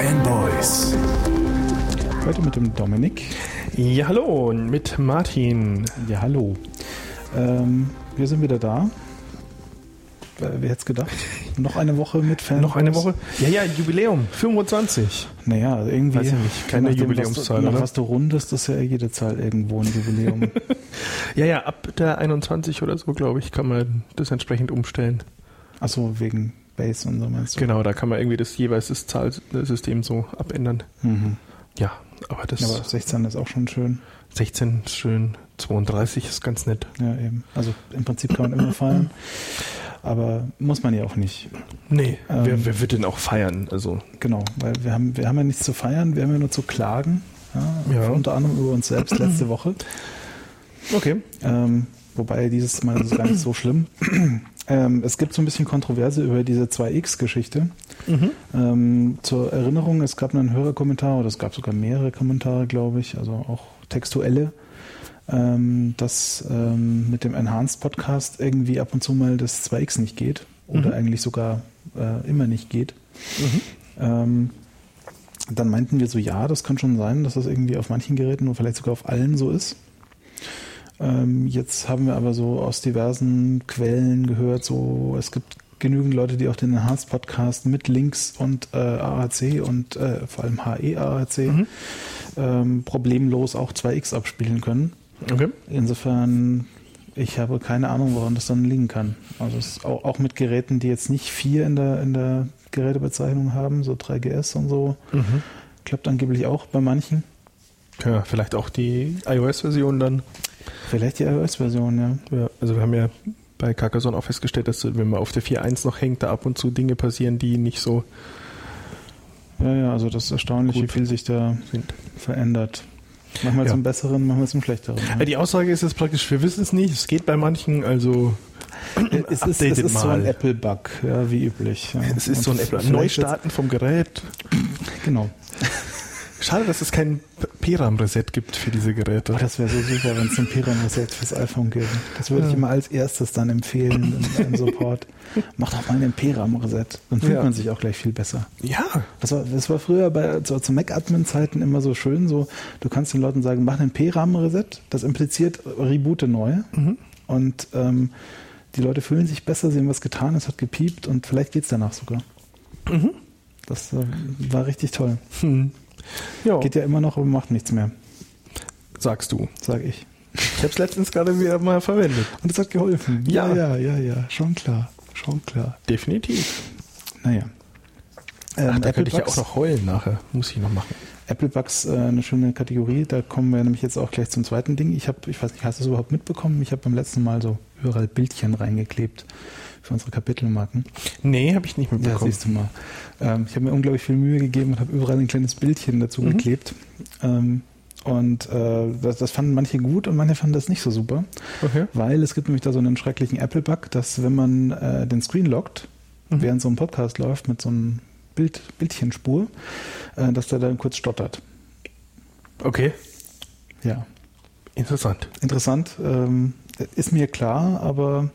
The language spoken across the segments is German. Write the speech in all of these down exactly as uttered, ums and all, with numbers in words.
Fanboys. Heute mit dem Dominik. Ja, hallo, und mit Martin. Ja, hallo. Ähm, wir sind wieder da. Wer hätte es gedacht? Noch eine Woche mit Fanboys. Noch eine Woche? Ja, ja, Jubiläum, fünfundzwanzig. Naja, irgendwie. Weiß ich nicht, keine nachdem, Jubiläumszahl, was du, oder? Was du rundest, ist ja jede Zahl irgendwo ein Jubiläum. Ja, ja, ab der einundzwanzig oder so, glaube ich, kann man das entsprechend umstellen. Achso, wegen Base und so meinst du? Genau, da kann man irgendwie das jeweils das Zahlsystem so abändern. Mhm. Ja, aber das... Aber sechzehn ist auch schon schön. sechzehn ist schön, zweiunddreißig ist ganz nett. Ja, eben. Also im Prinzip kann man immer feiern. Aber muss man ja auch nicht. Nee, ähm, wer, wer wird denn auch feiern? Also Genau, weil wir haben, wir haben ja nichts zu feiern, wir haben ja nur zu klagen. Ja, Ja. Unter anderem über uns selbst letzte Woche. okay. Ähm, wobei dieses Mal ist es gar nicht so schlimm. ähm, es gibt so ein bisschen Kontroverse über diese zwei X-Geschichte. Mhm. Ähm, zur Erinnerung, es gab einen Hörerkommentar, oder es gab sogar mehrere Kommentare, glaube ich, also auch textuelle, ähm, dass ähm, mit dem Enhanced Podcast irgendwie ab und zu mal das zwei X nicht geht oder Mhm. eigentlich sogar äh, immer nicht geht. Mhm. Ähm, dann meinten wir so, ja, das kann schon sein, dass das irgendwie auf manchen Geräten oder vielleicht sogar auf allen so ist. Ähm, jetzt haben wir aber so aus diversen Quellen gehört, so es gibt genügend Leute, die auch den Enhanced Podcast mit Links und äh, A A C und äh, vor allem H E A A C Mhm. ähm, problemlos auch zwei X abspielen können. Okay. Insofern, ich habe keine Ahnung, woran das dann liegen kann. Also es ist auch, auch mit Geräten, die jetzt nicht vier in der, in der Gerätebezeichnung haben, so drei G S und so, Mhm. klappt angeblich auch bei manchen. Ja, vielleicht auch die iOS-Version dann. Vielleicht die iOS-Version, ja. Ja, also wir haben ja bei Carcassonne auch festgestellt, dass wenn man auf der vier Punkt eins noch hängt, da ab und zu Dinge passieren, die nicht so Ja, ja, also das ist erstaunlich, Gut. wie viel sich da sind. verändert. Manchmal Ja. zum Besseren, manchmal zum Schlechteren. Ja, die Aussage ist jetzt praktisch, wir wissen es nicht, es geht bei manchen, also Es ist, es updated ist so mal. ein Apple-Bug, ja, wie üblich. Ja. Es ist Und so ein Apple. vielleicht Neustarten vom Gerät. Jetzt, genau. Schade, dass es kein P RAM-Reset gibt für diese Geräte. Oh, das wäre so super, wenn es ein P RAM-Reset fürs iPhone gäbe. Das würde Ja. ich immer als erstes dann empfehlen im, im Support. Mach doch mal einen P RAM-Reset. Dann fühlt Ja. man sich auch gleich viel besser. Ja, Das war, das war früher bei, zu, zu Mac-Admin-Zeiten immer so schön, so, du kannst den Leuten sagen, mach einen P RAM-Reset. Das impliziert reboote neu. Mhm. Und ähm, die Leute fühlen sich besser, sie haben was getan, es hat gepiept und vielleicht geht es danach sogar. Mhm. Das äh, war richtig toll. Hm. Ja, Geht ja immer noch, aber macht nichts mehr, sagst du. sage ich. Ich habe es letztens gerade wieder mal verwendet. Und es hat geholfen. Ja. ja, ja, ja, schon klar, schon klar. Definitiv. Naja. Ähm, Ach, da Apple könnte ich ja Bugs, auch noch heulen nachher. Muss ich noch machen. Apple Bugs, äh, eine schöne Kategorie. Da kommen wir nämlich jetzt auch gleich zum zweiten Ding. Ich habe, ich weiß nicht, hast du es überhaupt mitbekommen? Ich habe beim letzten Mal so überall Bildchen reingeklebt für unsere Kapitelmarken. Nee, habe ich nicht Ja, mitbekommen. siehst du mal. Ähm, ich habe mir unglaublich viel Mühe gegeben und habe überall ein kleines Bildchen dazu Mhm. geklebt. Ähm, und äh, das, das fanden manche gut und manche fanden das nicht so super. Okay. Weil es gibt nämlich da so einen schrecklichen Apple-Bug, dass wenn man äh, den Screen lockt, Mhm. während so ein Podcast läuft mit so einem Bild, Bildchenspur, äh, dass der dann kurz stottert. Okay, Ja, interessant. interessant. Ähm, ist mir klar, aber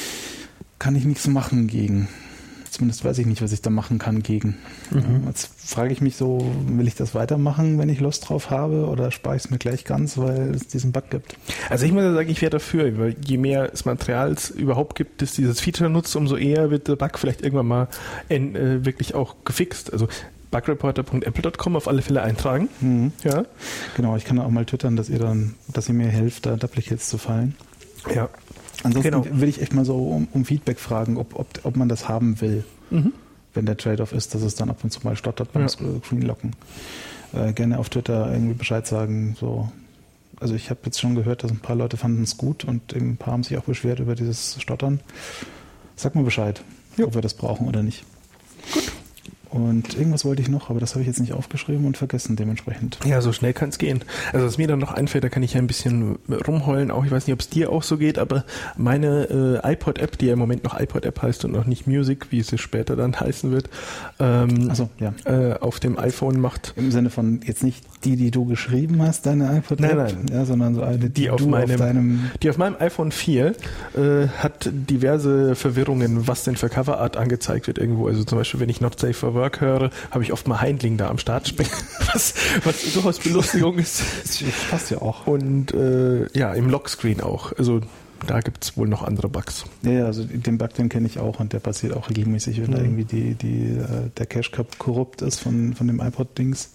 kann ich nichts machen gegen. Zumindest weiß ich nicht, was ich da machen kann gegen. Mhm. Ja, jetzt frage ich mich so, will ich das weitermachen, wenn ich Lust drauf habe, oder spare ich es mir gleich ganz, weil es diesen Bug gibt? Also ich muss ja sagen, ich wäre dafür, weil je mehr es Material es überhaupt gibt, das dieses Feature nutzt, umso eher wird der Bug vielleicht irgendwann mal in, äh, wirklich auch gefixt. Also bugreporter punkt apple punkt com auf alle Fälle eintragen. Mhm. Ja. Genau, ich kann auch mal twittern, dass ihr dann, dass ihr mir helft, da Duplicates zu fallen. Ja. Ansonsten Genau. will ich echt mal so um, um Feedback fragen, ob, ob, ob man das haben will, Mhm. wenn der Trade-off ist, dass es dann ab und zu mal stottert beim Ja. Screenlocken. Äh, gerne auf Twitter irgendwie Bescheid sagen. So. Also ich habe jetzt schon gehört, dass ein paar Leute fanden es gut und ein paar haben sich auch beschwert über dieses Stottern. Sag mal Bescheid, Jo. ob wir das brauchen oder nicht. Gut. Und irgendwas wollte ich noch, aber das habe ich jetzt nicht aufgeschrieben und vergessen dementsprechend. Ja, so schnell kann es gehen. Also was mir dann noch einfällt, da kann ich ja ein bisschen rumheulen. Auch ich weiß nicht, ob es dir auch so geht, aber meine äh, iPod-App, die ja im Moment noch iPod-App heißt und noch nicht Music, wie es später dann heißen wird, ähm, Ach so, ja. äh, auf dem iPhone macht. Im Sinne von jetzt nicht die, die du geschrieben hast, deine iPod-App, Nein, nein. Ja, sondern so eine, die, Die auf du meinem- auf deinem... Die auf meinem iPhone vier äh, hat diverse Verwirrungen, was denn für Coverart angezeigt wird irgendwo. Also zum Beispiel, wenn ich Not Safe for Work höre, habe ich oft mal Heindling da am Start springen, was, was durchaus Belustigung ist. Das passt ja auch. Und äh, ja, im Lockscreen auch. Also da gibt es wohl noch andere Bugs. Ja, ja, also den Bug, den kenne ich auch und der passiert auch regelmäßig, wenn mhm. da irgendwie die, die, der Cache korrupt ist von, von dem iPod-Dings.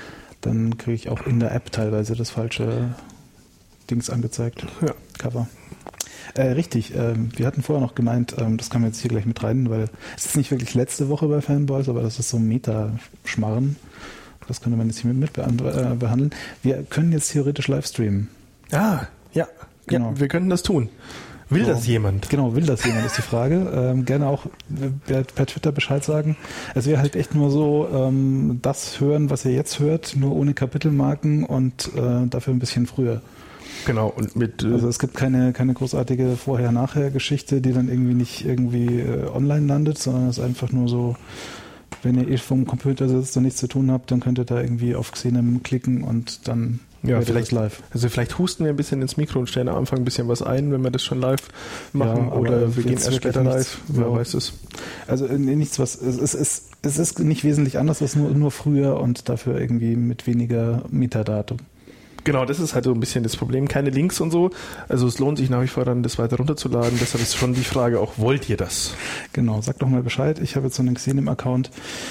Dann kriege ich auch in der App teilweise das falsche Dings angezeigt. Ja. Cover. Äh, richtig, äh, wir hatten vorher noch gemeint, äh, das kann man jetzt hier gleich mit rein, weil es ist nicht wirklich letzte Woche bei Fanboys, aber das ist so ein Meta-Schmarren. Das könnte man jetzt hier mit, mit äh, behandeln. Wir können jetzt theoretisch Livestreamen. Ah, ja. Genau. Ja, wir könnten das tun. Will so. das jemand? Genau, will das jemand, ist die Frage. Ähm, gerne auch per Twitter Bescheid sagen. Es wäre halt echt nur so, ähm, das hören, was ihr jetzt hört, nur ohne Kapitelmarken und äh, dafür ein bisschen früher. Genau, und mit... Äh also es gibt keine, keine großartige Vorher-Nachher-Geschichte, die dann irgendwie nicht irgendwie äh, online landet, sondern es ist einfach nur so, wenn ihr eh vom Computer sitzt und nichts zu tun habt, dann könnt ihr da irgendwie auf Xenem klicken und dann... Ja, vielleicht live. Also vielleicht husten wir ein bisschen ins Mikro und stellen am Anfang ein bisschen was ein, wenn wir das schon live machen, ja, oder wir gehen erst später live. Wer weiß es. Also nichts, was es ist, es ist, es ist nicht wesentlich anders, es ist nur, nur früher und dafür irgendwie mit weniger Metadatum. Genau, das ist halt so ein bisschen das Problem. Keine Links und so. Also es lohnt sich nach wie vor dann, das weiter runterzuladen. Deshalb ist schon die Frage auch, wollt ihr das? Genau, sagt doch mal Bescheid. Ich habe jetzt so einen Xenem-Account.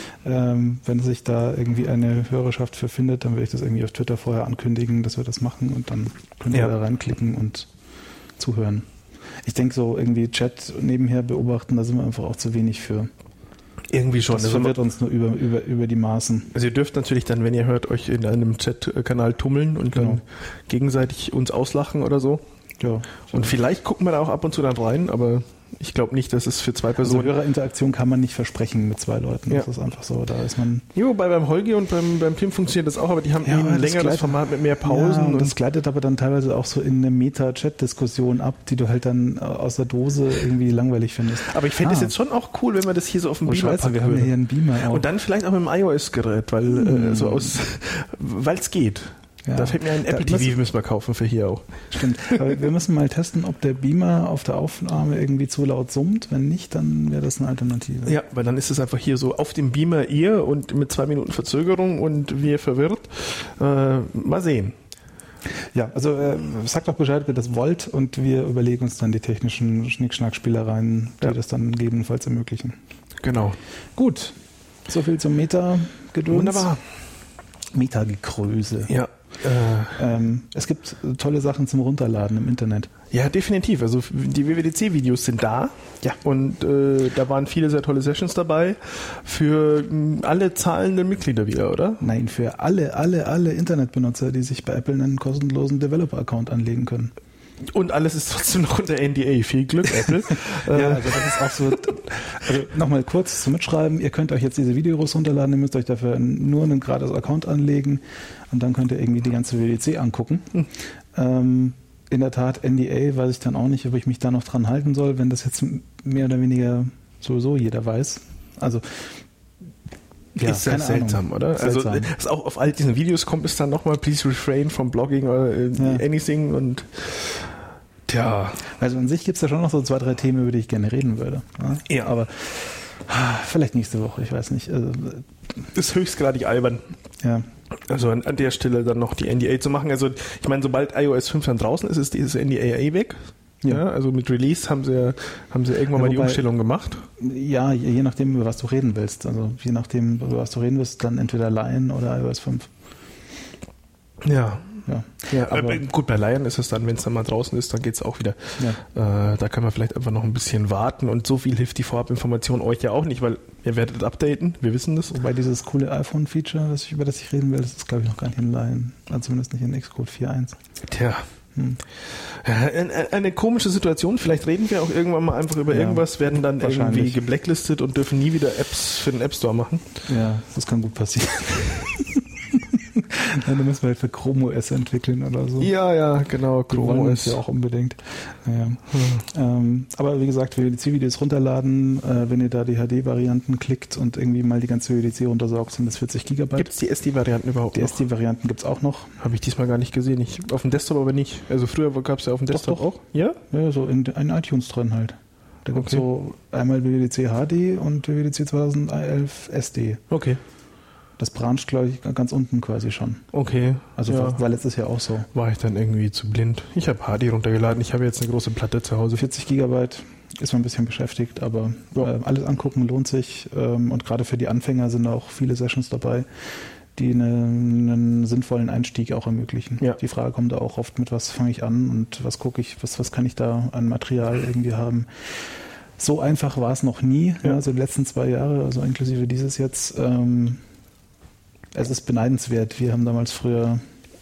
Ähm, wenn sich da irgendwie eine Hörerschaft für findet, dann werde ich das irgendwie auf Twitter vorher ankündigen, dass wir das machen und dann könnt ihr ja da reinklicken und zuhören. Ich denke so irgendwie Chat nebenher beobachten, da sind wir einfach auch zu wenig für. Irgendwie schon. Das verwirrt uns nur über, über, über die Maßen. Also ihr dürft natürlich dann, wenn ihr hört, euch in einem Chat-Kanal tummeln und genau. dann gegenseitig uns auslachen oder so. Ja. Und vielleicht gucken wir da auch ab und zu dann rein, aber ich glaube nicht, dass es für zwei Personen... Also Hörerinteraktion kann man nicht versprechen mit zwei Leuten. Ja. Das ist einfach so, da ist man... Jo, wobei beim Holgi und beim, beim Tim funktioniert das auch, aber die haben ja, eben ein längeres gleitet, Format mit mehr Pausen. Ja, und, und das gleitet aber dann teilweise auch so in eine Meta-Chat-Diskussion ab, die du halt dann aus der Dose irgendwie langweilig findest. Aber ich fände es ah. jetzt schon auch cool, wenn man das hier so auf dem oh, Beamer packen wir haben ja hier einen Beamer auch. Und dann vielleicht auch mit dem iOS-Gerät, weil hm. äh, so aus, weil es geht. Ja. Da fällt mir ein Apple T V, müssen wir kaufen für hier auch. Stimmt, aber wir müssen mal testen, ob der Beamer auf der Aufnahme irgendwie zu laut summt. Wenn nicht, dann wäre das eine Alternative. Ja, weil dann ist es einfach hier so auf dem Beamer ihr und mit zwei Minuten Verzögerung und wir verwirrt. Äh, mal sehen. Ja, also äh, sagt doch Bescheid, wer das wollt und wir überlegen uns dann die technischen Schnickschnack-Spielereien, die ja. das dann gegebenenfalls ermöglichen. Genau. Gut, soviel zum Meta-Gedöns. Wunderbar. Meta-Gekröse. Ja. Äh, ähm, es gibt tolle Sachen zum Runterladen im Internet. Ja, definitiv. Also die W W D C-Videos sind da. Ja. Und äh, da waren viele sehr tolle Sessions dabei. Für mh, alle zahlenden Mitglieder wieder, oder? Nein, für alle, alle, alle Internetbenutzer, die sich bei Apple einen kostenlosen Developer-Account anlegen können. Und alles ist trotzdem noch unter N D A. Viel Glück, Apple. Ja, also das ist auch so. Also nochmal kurz zum Mitschreiben. Ihr könnt euch jetzt diese Videos runterladen. Ihr müsst euch dafür nur einen gratis Account anlegen und dann könnt ihr irgendwie die ganze W W D C angucken. Hm. Ähm, in der Tat, N D A weiß ich dann auch nicht, ob ich mich da noch dran halten soll, wenn das jetzt mehr oder weniger sowieso jeder weiß. Also ja, ist ja seltsam, Ahnung. Oder? Seltsam. Also was auch auf all diesen Videos kommt, ist dann nochmal please refrain from blogging oder ja. anything und tja. Also an sich gibt es ja schon noch so zwei, drei Themen, über die ich gerne reden würde. Ja. ja. Aber vielleicht nächste Woche, ich weiß nicht. Also, das ist höchstgradig albern. Ja. Also an, an der Stelle dann noch die N D A zu machen. Also ich meine, sobald i O S fünf dann draußen ist, ist dieses N D A eh weg. Ja. ja, also mit Release haben sie, haben sie irgendwann ja, mal die wobei, Umstellung gemacht. Ja, je, je nachdem, über was du reden willst. Also je nachdem, über was du reden willst, dann entweder Lion oder i O S fünf. Ja. Ja, ja aber, aber gut, bei Lion ist es dann, wenn es dann mal draußen ist, dann geht es auch wieder. Ja. Äh, da kann man vielleicht einfach noch ein bisschen warten und so viel hilft die Vorabinformation euch ja auch nicht, weil ihr werdet updaten, wir wissen das. Wobei dieses coole iPhone-Feature, das ich, über das ich reden will, das ist glaube ich noch gar nicht in Lion. Also zumindest nicht in Xcode vier Punkt eins. Tja. Hm. Ja, eine, eine komische Situation. Vielleicht reden wir auch irgendwann mal einfach über ja, irgendwas, werden dann irgendwie geblacklistet und dürfen nie wieder Apps für den App Store machen. Ja, das kann gut passieren. Dann müssen wir halt für Chrome O S entwickeln oder so. Ja, ja, genau. Chrome O S ja auch unbedingt. Naja. Hm. Ähm, aber wie gesagt, W W D C-Videos runterladen, äh, wenn ihr da die H D-Varianten klickt und irgendwie mal die ganze W W D C runtersaugt, sind das vierzig Gigabyte. Gibt es die S D-Varianten überhaupt Die noch? S D-Varianten gibt es auch noch. Habe ich diesmal gar nicht gesehen. Ich, auf dem Desktop aber nicht. Also früher gab es ja auf dem Desktop doch, doch. auch. Ja? Ja, so in, in iTunes drin halt. Da gibt es Okay. so einmal W W D C H D und W W D C zweitausendelf S D. Okay. Das branscht, glaube ich, ganz unten quasi schon. Okay. Also ja. war, war letztes Jahr auch so. War ich dann irgendwie zu blind. Ich habe H D runtergeladen. Ich habe jetzt eine große Platte zu Hause. vierzig Gigabyte ist man ein bisschen beschäftigt, aber Ja. äh, alles angucken lohnt sich. Ähm, und gerade für die Anfänger sind auch viele Sessions dabei, die eine, einen sinnvollen Einstieg auch ermöglichen. Ja. Die Frage kommt da auch oft mit, was fange ich an und was gucke ich, was, was kann ich da an Material irgendwie haben. So einfach war es noch nie, Ja. ja, also die letzten zwei Jahre, also inklusive dieses jetzt. Ähm, es ist beneidenswert. Wir haben damals früher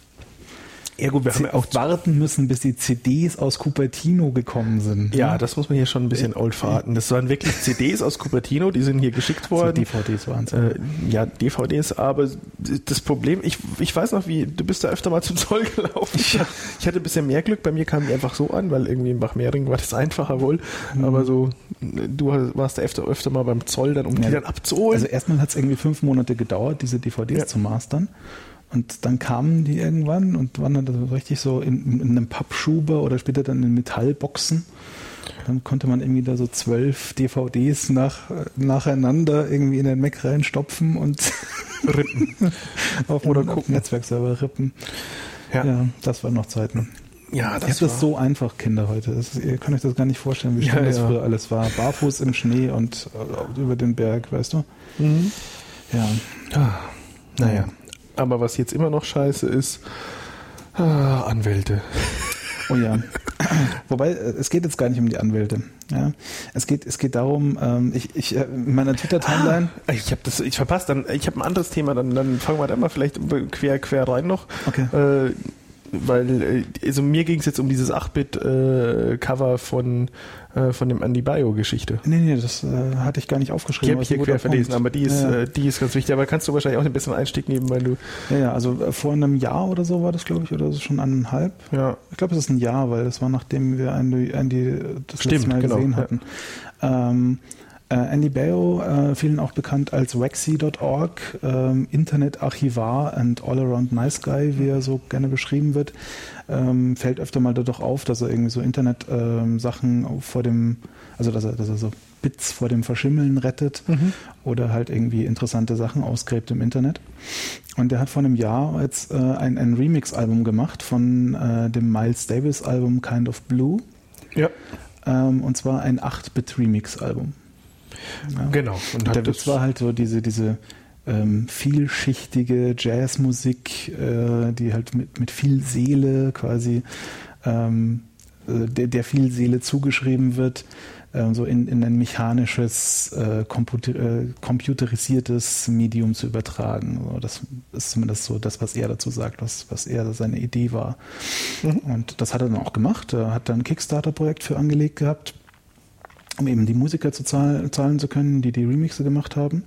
Ja gut, wir haben ja auch warten müssen, bis die C Ds aus Cupertino gekommen sind. Ja, das muss man hier schon ein bisschen old farten. Das waren wirklich C Ds aus Cupertino, die sind hier geschickt So worden. D V Ds waren es. Äh, ja, D V Ds, aber das Problem, ich, ich weiß noch, wie, du bist da öfter mal zum Zoll gelaufen. Ich, ich hatte ein bisschen mehr Glück, bei mir kamen die einfach so an, weil irgendwie in Bachmehring war das einfacher wohl. Mhm. Aber so, du warst da öfter, öfter mal beim Zoll, dann, um Ja. die dann abzuholen. Also erstmal hat es irgendwie fünf Monate gedauert, diese D V Ds Ja. zu mastern. Und dann kamen die irgendwann und waren dann so richtig so in, in einem Pappschuber oder später dann in Metallboxen. Dann konnte man irgendwie da so zwölf D V Ds nach, nacheinander irgendwie in den Mac reinstopfen und rippen. auf Oder dem gucken. Netzwerkserver rippen. Ja, Ja, das waren noch Zeiten. ja Das das ist war das so einfach, Kinder, heute. Das ist, ihr könnt euch das gar nicht vorstellen, wie Ja, schlimm das ja. früher alles war. Barfuß im Schnee und äh, über den Berg, weißt du? Mhm. Ja. Ah, naja. Aber was jetzt immer noch scheiße ist, ah, Anwälte. Oh ja. Wobei, äh, es geht jetzt gar nicht um die Anwälte. Ja? Es geht, es geht darum, ähm, ich, ich, äh, in meiner Twitter-Timeline. Ah, ich habe das, ich verpasst. Dann, ich habe ein anderes Thema. Dann, dann fangen wir da mal vielleicht quer, quer rein noch. Okay. Äh, weil, äh, also mir ging es jetzt um dieses acht Bit äh, Cover von äh, von dem Andy Bio-Geschichte. Nee, nee, das äh, hatte ich gar nicht aufgeschrieben. Die habe ich hier aber ist ein quer guter verlesen, Punkt. aber die ist, Ja, ja. äh, die ist ganz wichtig. Aber kannst du wahrscheinlich auch einen besseren Einstieg nehmen, weil du. Ja, ja, also äh, vor einem Jahr oder so war das, glaube ich, oder so schon eineinhalb. Ja. Ich glaube, es ist ein Jahr, weil das war nachdem wir Andy, Andy das Stimmt, letzte Mal genau, gesehen ja. hatten. Ähm, äh, Andy Baio, äh, vielen auch bekannt als Waxy Punkt org, ähm, Internetarchivar and all-around nice guy, wie er so gerne beschrieben wird, ähm, fällt öfter mal dadurch auf, dass er irgendwie so Internet-Sachen ähm, vor dem, also dass er, dass er so Bits vor dem Verschimmeln rettet Mhm. oder halt irgendwie interessante Sachen ausgräbt im Internet. Und der hat vor einem Jahr jetzt äh, ein, ein Remix-Album gemacht von äh, dem Miles Davis-Album Kind of Blue. Ja. Ähm, und zwar ein acht Bit Remix-Album. Ja. Genau. Und Der hat Witz das, war halt so diese, diese ähm, vielschichtige Jazzmusik, äh, die halt mit, mit viel Seele quasi, ähm, äh, der, der viel Seele zugeschrieben wird, äh, so in, in ein mechanisches, äh, computer, äh, computerisiertes Medium zu übertragen. So, das ist zumindest so das, was er dazu sagt, was, was er seine Idee war. Mhm. Und das hat er dann auch gemacht. Er hat dann ein Kickstarter-Projekt für angelegt gehabt, um eben die Musiker zu zahlen, zahlen zu können, die die Remixe gemacht haben.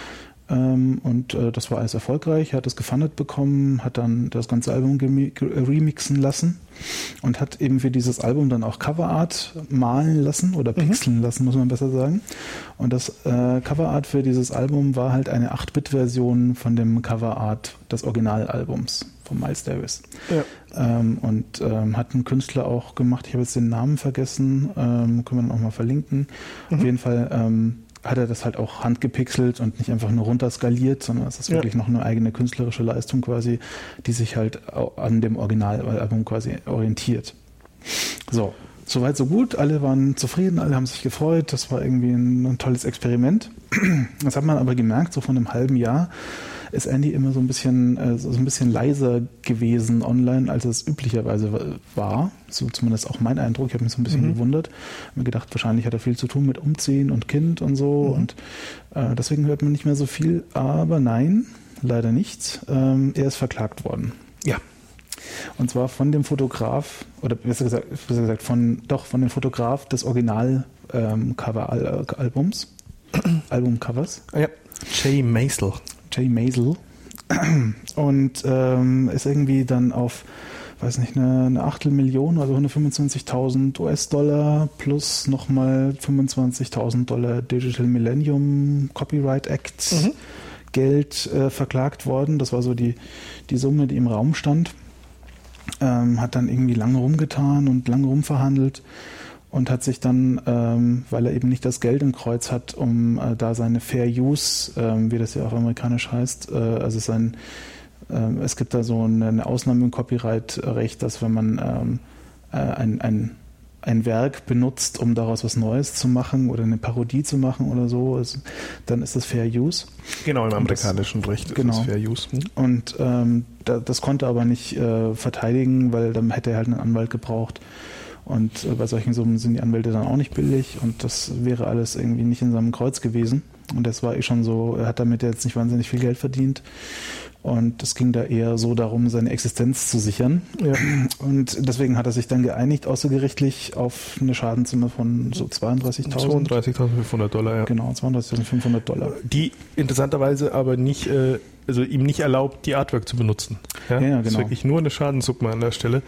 Ähm, und äh, das war alles erfolgreich. Er hat es gefundet bekommen, hat dann das ganze Album gemi- ge- remixen lassen und hat eben für dieses Album dann auch Coverart malen lassen oder pixeln lassen, muss man besser sagen. Und das äh, Coverart für dieses Album war halt eine acht Bit Version von dem Coverart des Originalalbums von Miles Davis. ja. Ähm, und ähm, hat einen Künstler auch gemacht, ich habe jetzt den Namen vergessen, ähm, können wir dann auch mal verlinken. Mhm. Auf jeden Fall ähm, hat er das halt auch handgepixelt und nicht einfach nur runterskaliert, sondern es ist Ja. wirklich noch eine eigene künstlerische Leistung quasi, die sich halt au- an dem Originalalbum quasi orientiert. So, soweit so gut, alle waren zufrieden, alle haben sich gefreut, das war irgendwie ein, ein tolles Experiment. Das hat man aber gemerkt, so von einem halben Jahr ist Andy immer so ein bisschen äh, so ein bisschen leiser gewesen online, als es üblicherweise war. So zumindest auch mein Eindruck. Ich habe mich so ein bisschen Mhm. gewundert. Hab mir gedacht, wahrscheinlich hat er viel zu tun mit Umziehen und Kind und so. Mhm. Und äh, deswegen hört man nicht mehr so viel. Aber nein, leider nicht. Ähm, er ist verklagt worden. Ja. Und zwar von dem Fotograf, oder besser gesagt, besser gesagt von, doch von dem Fotograf des Original-Cover-Albums, Albumcovers, Ja. Jay Maisel. Jay Maisel. Und ähm, ist irgendwie dann auf, weiß nicht, eine, eine Achtelmillion, also hundertfünfundzwanzigtausend U S-Dollar plus nochmal fünfundzwanzigtausend Dollar Digital Millennium Copyright Act Mhm. Geld äh, verklagt worden. Das war so die, die Summe, die im Raum stand. Ähm, hat dann irgendwie lange rumgetan und lange rumverhandelt und hat sich dann, ähm, weil er eben nicht das Geld im Kreuz hat, um äh, da seine Fair Use, ähm, wie das ja auf amerikanisch heißt, äh, also sein, äh, es gibt da so eine, eine Ausnahme im Copyright-Recht, dass wenn man ähm, äh, ein, ein, ein Werk benutzt, um daraus was Neues zu machen oder eine Parodie zu machen oder so, also, dann ist das Fair Use. Genau, im amerikanischen das, Recht ist genau. das Fair Use. Hm? Und ähm, da, das konnte er aber nicht äh, verteidigen, weil dann hätte er halt einen Anwalt gebraucht. Und äh, bei solchen Summen sind die Anwälte dann auch nicht billig und das wäre alles irgendwie nicht in seinem Kreuz gewesen. Und das war eh schon so, er hat damit jetzt nicht wahnsinnig viel Geld verdient. Und es ging da eher so darum, seine Existenz zu sichern. Ja. Und deswegen hat er sich dann geeinigt, außergerichtlich, auf eine Schadenssumme von so zweiunddreißigtausend. zweiunddreißigtausendfünfhundert Dollar, ja. Genau, zweiunddreißigtausendfünfhundert Dollar. Die interessanterweise aber nicht, äh, also ihm nicht erlaubt, die Artwork zu benutzen. Ja, ja, genau. Das ist wirklich nur eine Schadenssumme an der Stelle.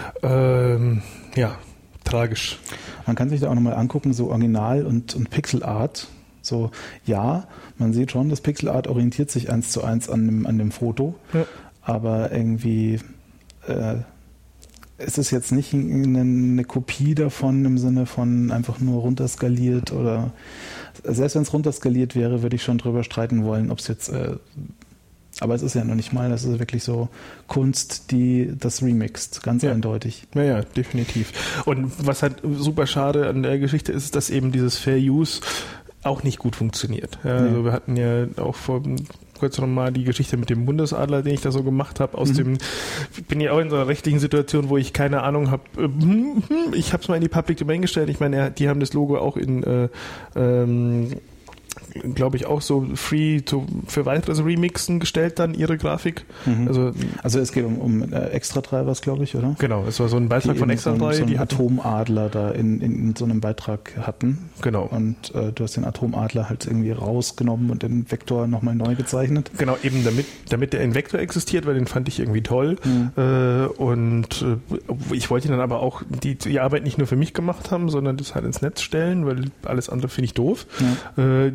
Ähm, ja, tragisch. Man kann sich da auch nochmal angucken, so Original- und, und Pixel-Art. So, ja, man sieht schon, das Pixelart orientiert sich eins zu eins an dem, an dem Foto, ja. Aber irgendwie äh, ist es jetzt nicht eine, eine Kopie davon im Sinne von einfach nur runterskaliert oder selbst wenn es runterskaliert wäre, würde ich schon drüber streiten wollen, ob es jetzt äh, aber es ist ja noch nicht mal, das ist wirklich so Kunst, die das remixt, ganz ja. eindeutig. Ja, ja, definitiv. Und was halt super schade an der Geschichte ist, dass eben dieses Fair Use auch nicht gut funktioniert. Ja, also ja. Wir hatten ja auch vor kurzem mal die Geschichte mit dem Bundesadler, den ich da so gemacht habe, aus mhm. dem, ich bin ja auch in so einer rechtlichen Situation, wo ich keine Ahnung habe, ich habe es mal in die Public Domain gestellt, ich meine, die haben das Logo auch in äh, ähm, glaube ich, auch so free to, für weiteres Remixen gestellt dann, ihre Grafik. Mhm. Also, also es geht um, um äh, Extra-Drivers, glaube ich, oder? Genau, es war so ein Beitrag die von Extra drei. So, so einen Atomadler da in, in, in so einem Beitrag hatten. Genau. Und äh, du hast den Atomadler halt irgendwie rausgenommen und den Vektor nochmal neu gezeichnet. Genau, eben damit, damit der in Vektor existiert, weil den fand ich irgendwie toll. Mhm. Äh, und äh, ich wollte dann aber auch die, die Arbeit nicht nur für mich gemacht haben, sondern das halt ins Netz stellen, weil alles andere finde ich doof. Ja. Äh,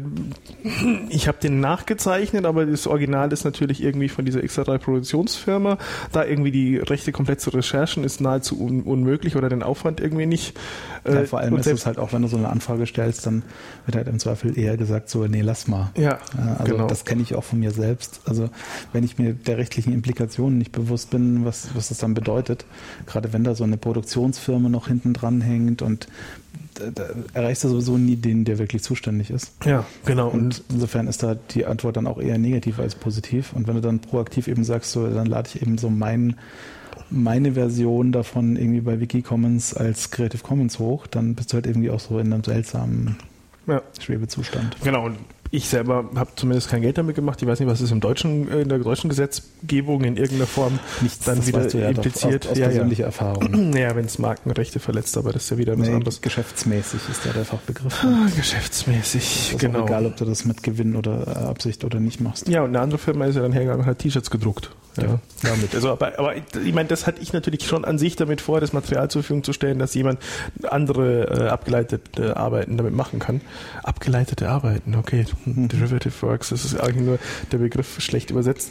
Ich habe den nachgezeichnet, aber das Original ist natürlich irgendwie von dieser Extra drei Produktionsfirma. Da irgendwie die Rechte komplett zu recherchen ist nahezu un- unmöglich oder den Aufwand irgendwie nicht. Ja, vor allem ist es halt auch, wenn du so eine Anfrage stellst, dann wird halt im Zweifel eher gesagt so, nee, lass mal. Ja, also genau. Das kenne ich auch von mir selbst. Also wenn ich mir der rechtlichen Implikationen nicht bewusst bin, was, was das dann bedeutet, gerade wenn da so eine Produktionsfirma noch hinten dran hängt und da erreichst du sowieso nie den, der wirklich zuständig ist. Ja, genau. Und insofern ist da die Antwort dann auch eher negativ als positiv. Und wenn du dann proaktiv eben sagst, so, dann lade ich eben so mein, meine Version davon irgendwie bei Wikicommons als Creative Commons hoch, dann bist du halt irgendwie auch so in einem seltsamen ja. Schwebezustand. Genau. Und ich selber habe zumindest kein Geld damit gemacht. Ich weiß nicht, was ist im deutschen, in der deutschen Gesetzgebung in irgendeiner Form Nichts, dann wieder ja impliziert. Aus, aus ja, persönlicher ja. Erfahrung. Naja, wenn es Markenrechte verletzt, aber das ist ja wieder was nee, anderes. Geschäftsmäßig ist da der Fachbegriff. Ah, geschäftsmäßig, ist genau. Auch egal, ob du das mit Gewinn oder Absicht oder nicht machst. Ja, und eine andere Firma ist ja dann hergegangen und hat T-Shirts gedruckt. Ja, damit. Also, aber, aber ich meine, das hatte ich natürlich schon an sich damit vor, das Material zur Verfügung zu stellen, dass jemand andere äh, abgeleitete Arbeiten damit machen kann. Abgeleitete Arbeiten, okay. Mhm. Derivative Works, das ist eigentlich nur der Begriff schlecht übersetzt.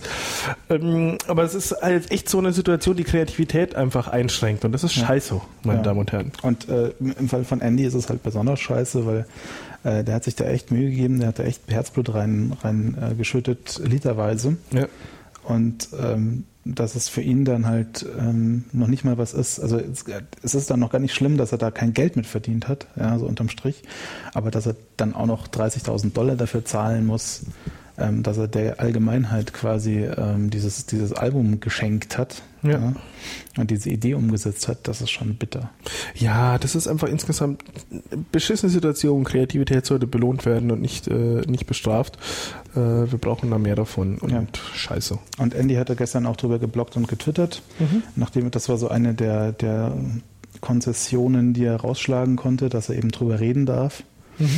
Ähm, aber es ist halt echt so eine Situation, die Kreativität einfach einschränkt und das ist ja. scheiße, meine ja. Damen und Herren. Und äh, im Fall von Andy ist es halt besonders scheiße, weil äh, der hat sich da echt Mühe gegeben, der hat da echt Herzblut rein, rein äh, geschüttet, literweise. Ja. Und ähm, dass es für ihn dann halt ähm, noch nicht mal was ist. Also es, es ist dann noch gar nicht schlimm, dass er da kein Geld mit verdient hat, ja, so unterm Strich. Aber dass er dann auch noch dreißigtausend Dollar dafür zahlen muss, ähm, dass er der Allgemeinheit quasi ähm, dieses, dieses Album geschenkt hat. Ja. Ja, und diese Idee umgesetzt hat, das ist schon bitter. Ja, das ist einfach insgesamt eine beschissene Situation. Kreativität sollte belohnt werden und nicht, äh, nicht bestraft. Äh, wir brauchen da mehr davon und ja. scheiße. Und Andy hatte gestern auch drüber gebloggt und getwittert, mhm. nachdem das war so eine der, der Konzessionen, die er rausschlagen konnte, dass er eben drüber reden darf. Mhm.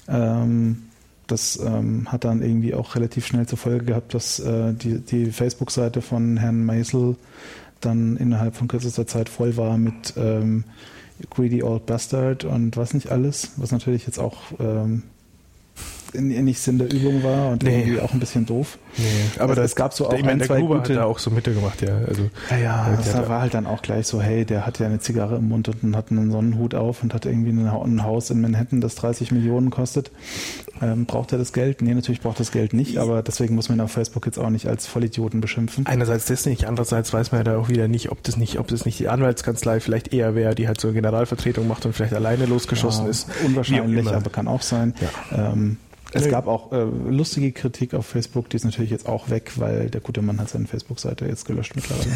Ähm, Das ähm, hat dann irgendwie auch relativ schnell zur Folge gehabt, dass äh, die, die Facebook-Seite von Herrn Maisel dann innerhalb von kürzester Zeit voll war mit ähm, Greedy Old Bastard und was nicht alles, was natürlich jetzt auch ähm, nicht Sinn der Übung war und nee. irgendwie auch ein bisschen doof. Nee, aber also das, es gab so auch ich meine, ein, der zwei Gruber gute... hat da auch so Mitte gemacht, ja. Also, ja, ja, das da war halt dann auch gleich so, hey, der hat ja eine Zigarre im Mund und hat einen Sonnenhut auf und hat irgendwie ein Haus in Manhattan, das dreißig Millionen kostet. Ähm, braucht er das Geld? Nee, natürlich braucht das Geld nicht, aber deswegen muss man ihn auf Facebook jetzt auch nicht als Vollidioten beschimpfen. Einerseits das nicht, andererseits weiß man ja da auch wieder nicht, ob das nicht, ob das nicht die Anwaltskanzlei vielleicht eher wäre, die halt so eine Generalvertretung macht und vielleicht alleine losgeschossen ja, ist. Unwahrscheinlich, aber kann auch sein. Ja. Ähm, Es gab auch äh, lustige Kritik auf Facebook, die ist natürlich jetzt auch weg, weil der gute Mann hat seine Facebook-Seite jetzt gelöscht mittlerweile.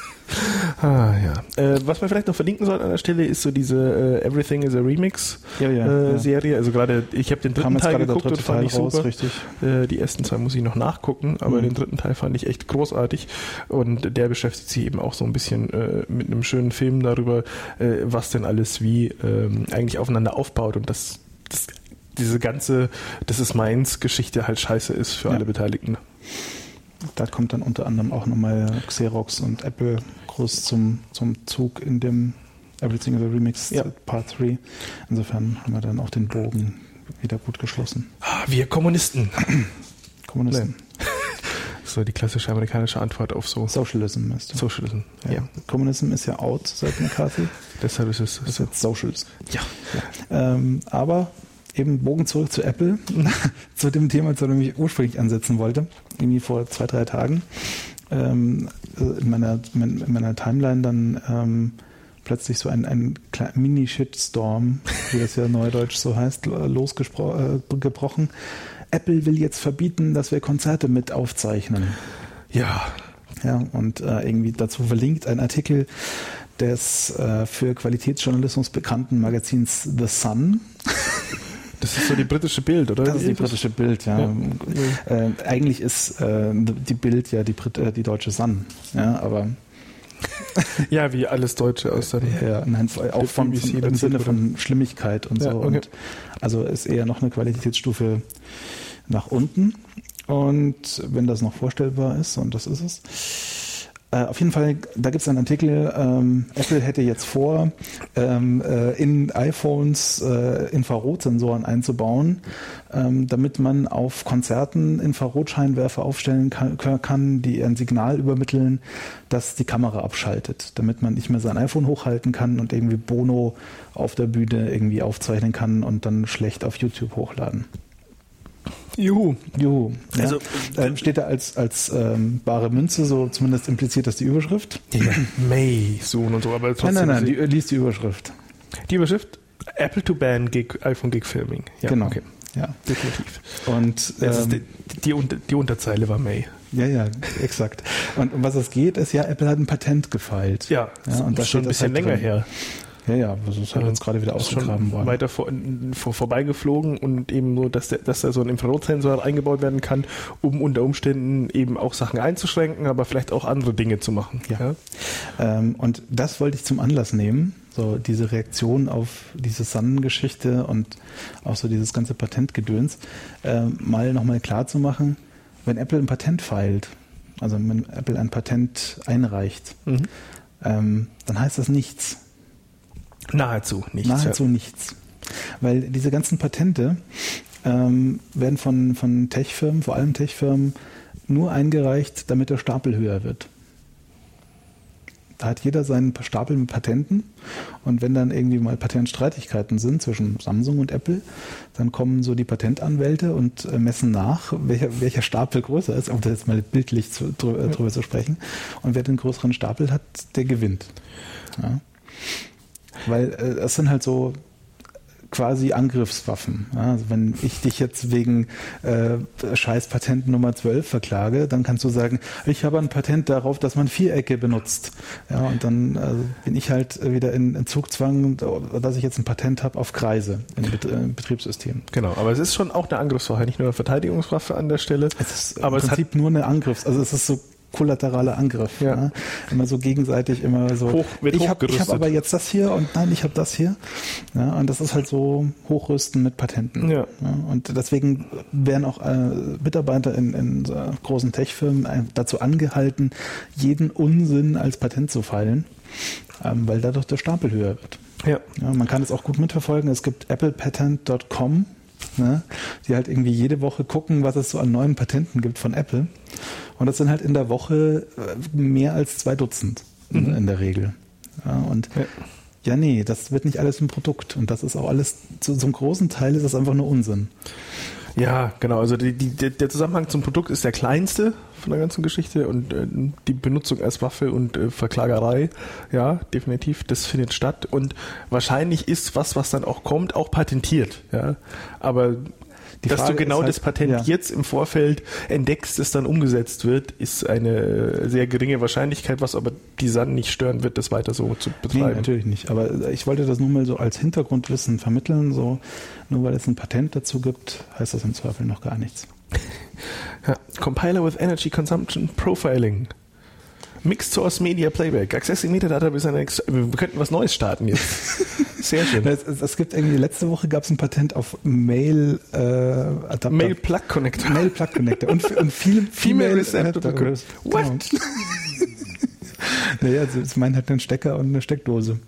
Ah, ja. Äh, was wir vielleicht noch verlinken sollten an der Stelle, ist so diese äh, Everything is a Remix ja, ja, äh, ja. Serie. Also gerade, ich habe den dritten Teil geguckt und fand Teil ich raus, super. Richtig. Äh, die ersten zwei muss ich noch nachgucken, aber mhm. den dritten Teil fand ich echt großartig. Und der beschäftigt sich eben auch so ein bisschen äh, mit einem schönen Film darüber, äh, was denn alles wie ähm, eigentlich aufeinander aufbaut und das, das diese ganze Das ist meins Geschichte halt scheiße ist für ja. alle Beteiligten. Da kommt dann unter anderem auch nochmal Xerox und Apple groß zum, zum Zug in dem Everything is a Remix ja. Part drei. Insofern haben wir dann auch den Bogen wieder gut geschlossen. Ah, wir Kommunisten. Kommunisten. Nee. So die klassische amerikanische Antwort auf so Socialism ist das. Socialism, ja. ja. Kommunism ist ja out seit McCarthy. Deshalb ist es das ist jetzt Socialism. Ja. ja. Ähm, aber eben Bogen zurück zu Apple, zu dem Thema, zu dem ich ursprünglich ansetzen wollte, irgendwie vor zwei, drei Tagen. Ähm, in, meiner, in meiner Timeline dann ähm, plötzlich so ein, ein Mini-Shitstorm, wie das ja neudeutsch so heißt, losgebrochen. Apple will jetzt verbieten, dass wir Konzerte mit aufzeichnen. Ja. Ja, und äh, irgendwie dazu verlinkt ein Artikel des äh, für Qualitätsjournalismus bekannten Magazins The Sun. Das ist so die britische Bild, oder? Das ist die britische Bild, ja. ja. Äh, eigentlich ist äh, die Bild ja die, Brit äh, die deutsche Sun, ja, aber ja, wie alles Deutsche aus der ja, nein, auch von, von, im Sinne von Schlimmigkeit und ja, so. okay. Und also ist eher noch eine Qualitätsstufe nach unten. Und wenn das noch vorstellbar ist, und das ist es, Äh, auf jeden Fall, da gibt es einen Artikel, ähm, Apple hätte jetzt vor, ähm, äh, in iPhones äh, Infrarotsensoren einzubauen, ähm, damit man auf Konzerten Infrarotscheinwerfer aufstellen kann, kann, die ein Signal übermitteln, dass die Kamera abschaltet, damit man nicht mehr sein iPhone hochhalten kann und irgendwie Bono auf der Bühne irgendwie aufzeichnen kann und dann schlecht auf YouTube hochladen. Juhu. Juhu. Ja. Also, ähm, steht da als, als ähm, bare Münze, so zumindest impliziert das die Überschrift. Ja, May, Sohn und so, aber trotzdem. Nein, nein, nein, die, liest die Überschrift. Die Überschrift? Apple to ban Gig, iPhone Gig Filming. Ja, genau. Okay. Ja, definitiv. Und ähm, die, die, die, die Unterzeile war May. Ja, ja, exakt. Und um was es geht, ist ja, Apple hat ein Patent gefeilt. Ja, ja und das ist schon ein bisschen länger drin. her. Ja, ja, das ist halt jetzt gerade wieder ausgegraben worden. Weiter vor, vor, vorbeigeflogen und eben so, dass, der, dass da so ein Infrarotsensor eingebaut werden kann, um unter Umständen eben auch Sachen einzuschränken, aber vielleicht auch andere Dinge zu machen. Ja. ja? Ähm, und das wollte ich zum Anlass nehmen, so diese Reaktion auf diese Sun-Geschichte und auch so dieses ganze Patentgedöns, äh, mal nochmal klar zu machen, wenn Apple ein Patent feilt, also wenn Apple ein Patent einreicht, mhm. ähm, dann heißt das nichts. Nahezu nichts. Nahezu ja. nichts. Weil diese ganzen Patente ähm, werden von, von Tech-Firmen, vor allem Tech-Firmen, nur eingereicht, damit der Stapel höher wird. Da hat jeder seinen Stapel mit Patenten und wenn dann irgendwie mal Patentstreitigkeiten sind zwischen Samsung und Apple, dann kommen so die Patentanwälte und äh, messen nach, welcher, welcher Stapel größer ist, um das jetzt mal bildlich zu, drüber, ja. drüber zu sprechen. Und wer den größeren Stapel hat, der gewinnt. Ja. Weil äh, es sind halt so quasi Angriffswaffen. Ja, also wenn ich dich jetzt wegen äh, scheiß Patent Nummer zwölf verklage, dann kannst du sagen, ich habe ein Patent darauf, dass man Vierecke benutzt. Ja, und dann äh, bin ich halt wieder in, in Zugzwang, dass ich jetzt ein Patent habe auf Kreise im Bet- äh, Betriebssystem. Genau, aber es ist schon auch eine Angriffswaffe, nicht nur eine Verteidigungswaffe an der Stelle. Es ist aber im Prinzip es hat nur eine Angriffs-, also es ist so kollateraler Angriff. Ja. Ja. Immer so gegenseitig, immer so. Hoch, wird ich habe hab aber jetzt das hier und nein, ich habe das hier. Ja, und das ist halt so Hochrüsten mit Patenten. Ja. Ja, und deswegen werden auch äh, Mitarbeiter in, in so großen Tech-Firmen äh, dazu angehalten, jeden Unsinn als Patent zu feilen, ähm, weil dadurch der Stapel höher wird. Ja. Ja, man kann es auch gut mitverfolgen. Es gibt apple patent dot com. ne, die halt irgendwie jede Woche gucken, was es so an neuen Patenten gibt von Apple. Und das sind halt in der Woche mehr als zwei Dutzend mhm. in, in der Regel. Ja, und ja. ja, nee, das wird nicht alles ein Produkt. Und das ist auch alles, zu so einem großen Teil ist das einfach nur Unsinn. Ja, genau. Also die, die, der Zusammenhang zum Produkt ist der kleinste von der ganzen Geschichte und äh, die Benutzung als Waffe und äh, Verklagerei, ja, definitiv, das findet statt. Und wahrscheinlich ist was, was dann auch kommt, auch patentiert. Ja, aber die dass Frage du genau halt, das Patent ja. jetzt im Vorfeld entdeckst, das dann umgesetzt wird, ist eine sehr geringe Wahrscheinlichkeit, was aber die Sun nicht stören wird, das weiter so zu betreiben. Nee, natürlich nicht. Aber ich wollte das nur mal so als Hintergrundwissen vermitteln. So, nur weil es ein Patent dazu gibt, heißt das im Zweifel noch gar nichts. Ja. Compiler with Energy Consumption Profiling. Mixed Source Media Playback. Accessing Metadata ist eine Ex- Wir könnten was Neues starten jetzt. Sehr schön. Es, es, es gibt irgendwie, letzte Woche gab es ein Patent auf Mail äh, Adapter. Mail Plug Connector. Mail Plug Connector. Und, und viel, Female Receptor. What? Naja, also es meint halt einen Stecker und eine Steckdose.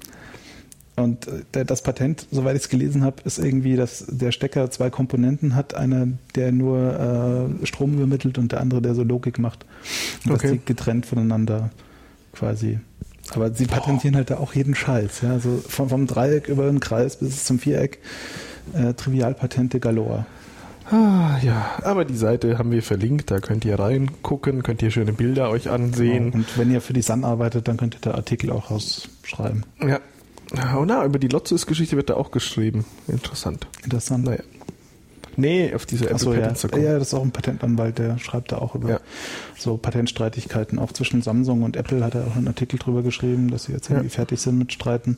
Und der, das Patent, soweit ich es gelesen habe, ist irgendwie, dass der Stecker zwei Komponenten hat. Einer, der nur äh, Strom übermittelt und der andere, der so Logik macht. Und okay. dass die getrennt voneinander quasi. Aber sie patentieren oh. halt da auch jeden Scheiß. Ja? Also vom, vom Dreieck über den Kreis bis zum Viereck. Äh, Trivialpatente galore. Ah, ja, aber die Seite haben wir verlinkt, da könnt ihr reingucken, könnt ihr schöne Bilder euch ansehen. Genau. Und wenn ihr für die Sun arbeitet, dann könnt ihr da Artikel auch rausschreiben. Ja. Oh na, über die Lotus-Geschichte wird da auch geschrieben. Interessant. Interessant. Naja. Nee, auf diese Apple so, Patents. Ja. ja, das ist auch ein Patentanwalt, der schreibt da auch über ja. so Patentstreitigkeiten. Auch zwischen Samsung und Apple hat er auch einen Artikel drüber geschrieben, dass sie jetzt irgendwie ja. fertig sind mit Streiten.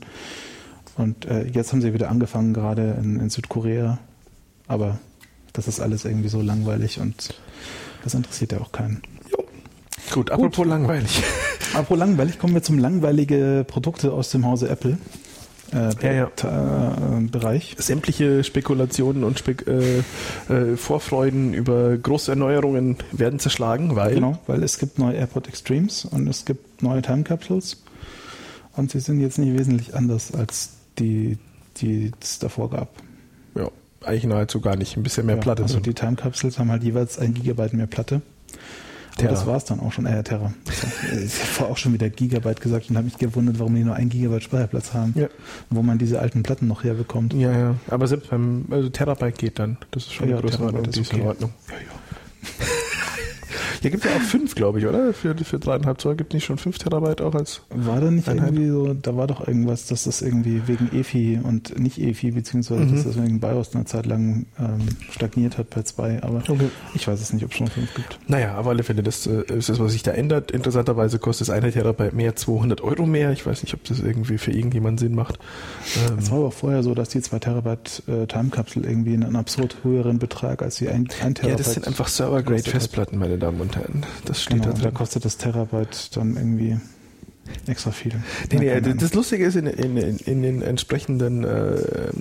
Und äh, jetzt haben sie wieder angefangen, gerade in, in Südkorea. Aber das ist alles irgendwie so langweilig und das interessiert ja auch keinen. Jo. Gut, apropos Gut. langweilig. Apropos langweilig, kommen wir zum langweilige Produkte aus dem Hause Apple. Äh, ja, ja. T- äh, Bereich. Sämtliche Spekulationen und Spek- äh, äh, Vorfreuden über große Erneuerungen werden zerschlagen, weil... Genau, weil es gibt neue AirPod Extremes und es gibt neue Time Capsules und sie sind jetzt nicht wesentlich anders als die, die es davor gab. Ja, eigentlich nahezu gar nicht. Ein bisschen mehr ja, Platte. Also die Time Capsules haben halt jeweils ein Gigabyte mehr Platte. Aber das war es dann auch schon. Äh, Terra. Ich habe vorher auch schon wieder Gigabyte gesagt und habe mich gewundert, warum die nur ein Gigabyte Speicherplatz haben. Ja. Wo man diese alten Platten noch herbekommt. Ja, ja. Aber selbst beim also Terabyte geht dann. Das ist schon ja, eine Größenordnung. Die ist okay. in Ordnung. Ja, ja. Hier gibt es ja auch fünf, glaube ich, oder? Für, für dreieinhalb Zoll gibt es nicht schon fünf Terabyte auch als War da nicht Einheit? Irgendwie so, da war doch irgendwas, dass das irgendwie wegen E F I und nicht E F I, beziehungsweise mhm. dass das wegen BIOS eine Zeit lang ähm, stagniert hat bei zwei, aber okay. ich weiß es nicht, ob es schon fünf gibt. Naja, auf alle Fälle, das äh, ist das, was sich da ändert. Interessanterweise kostet das eine Terabyte mehr zweihundert Euro mehr. Ich weiß nicht, ob das irgendwie für irgendjemanden Sinn macht. Ähm, es war aber vorher so, dass die zwei Terabyte äh, Time Capsule irgendwie einen absurd höheren Betrag als die ein, ein Terabyte. Ja, das sind einfach Server-Grade-Festplatten, meine Damen und Herren. Das steht genau, da drin. Da kostet das Terabyte dann irgendwie extra viel. Nee, nee, das, das Lustige ist, in, in, in den entsprechenden äh,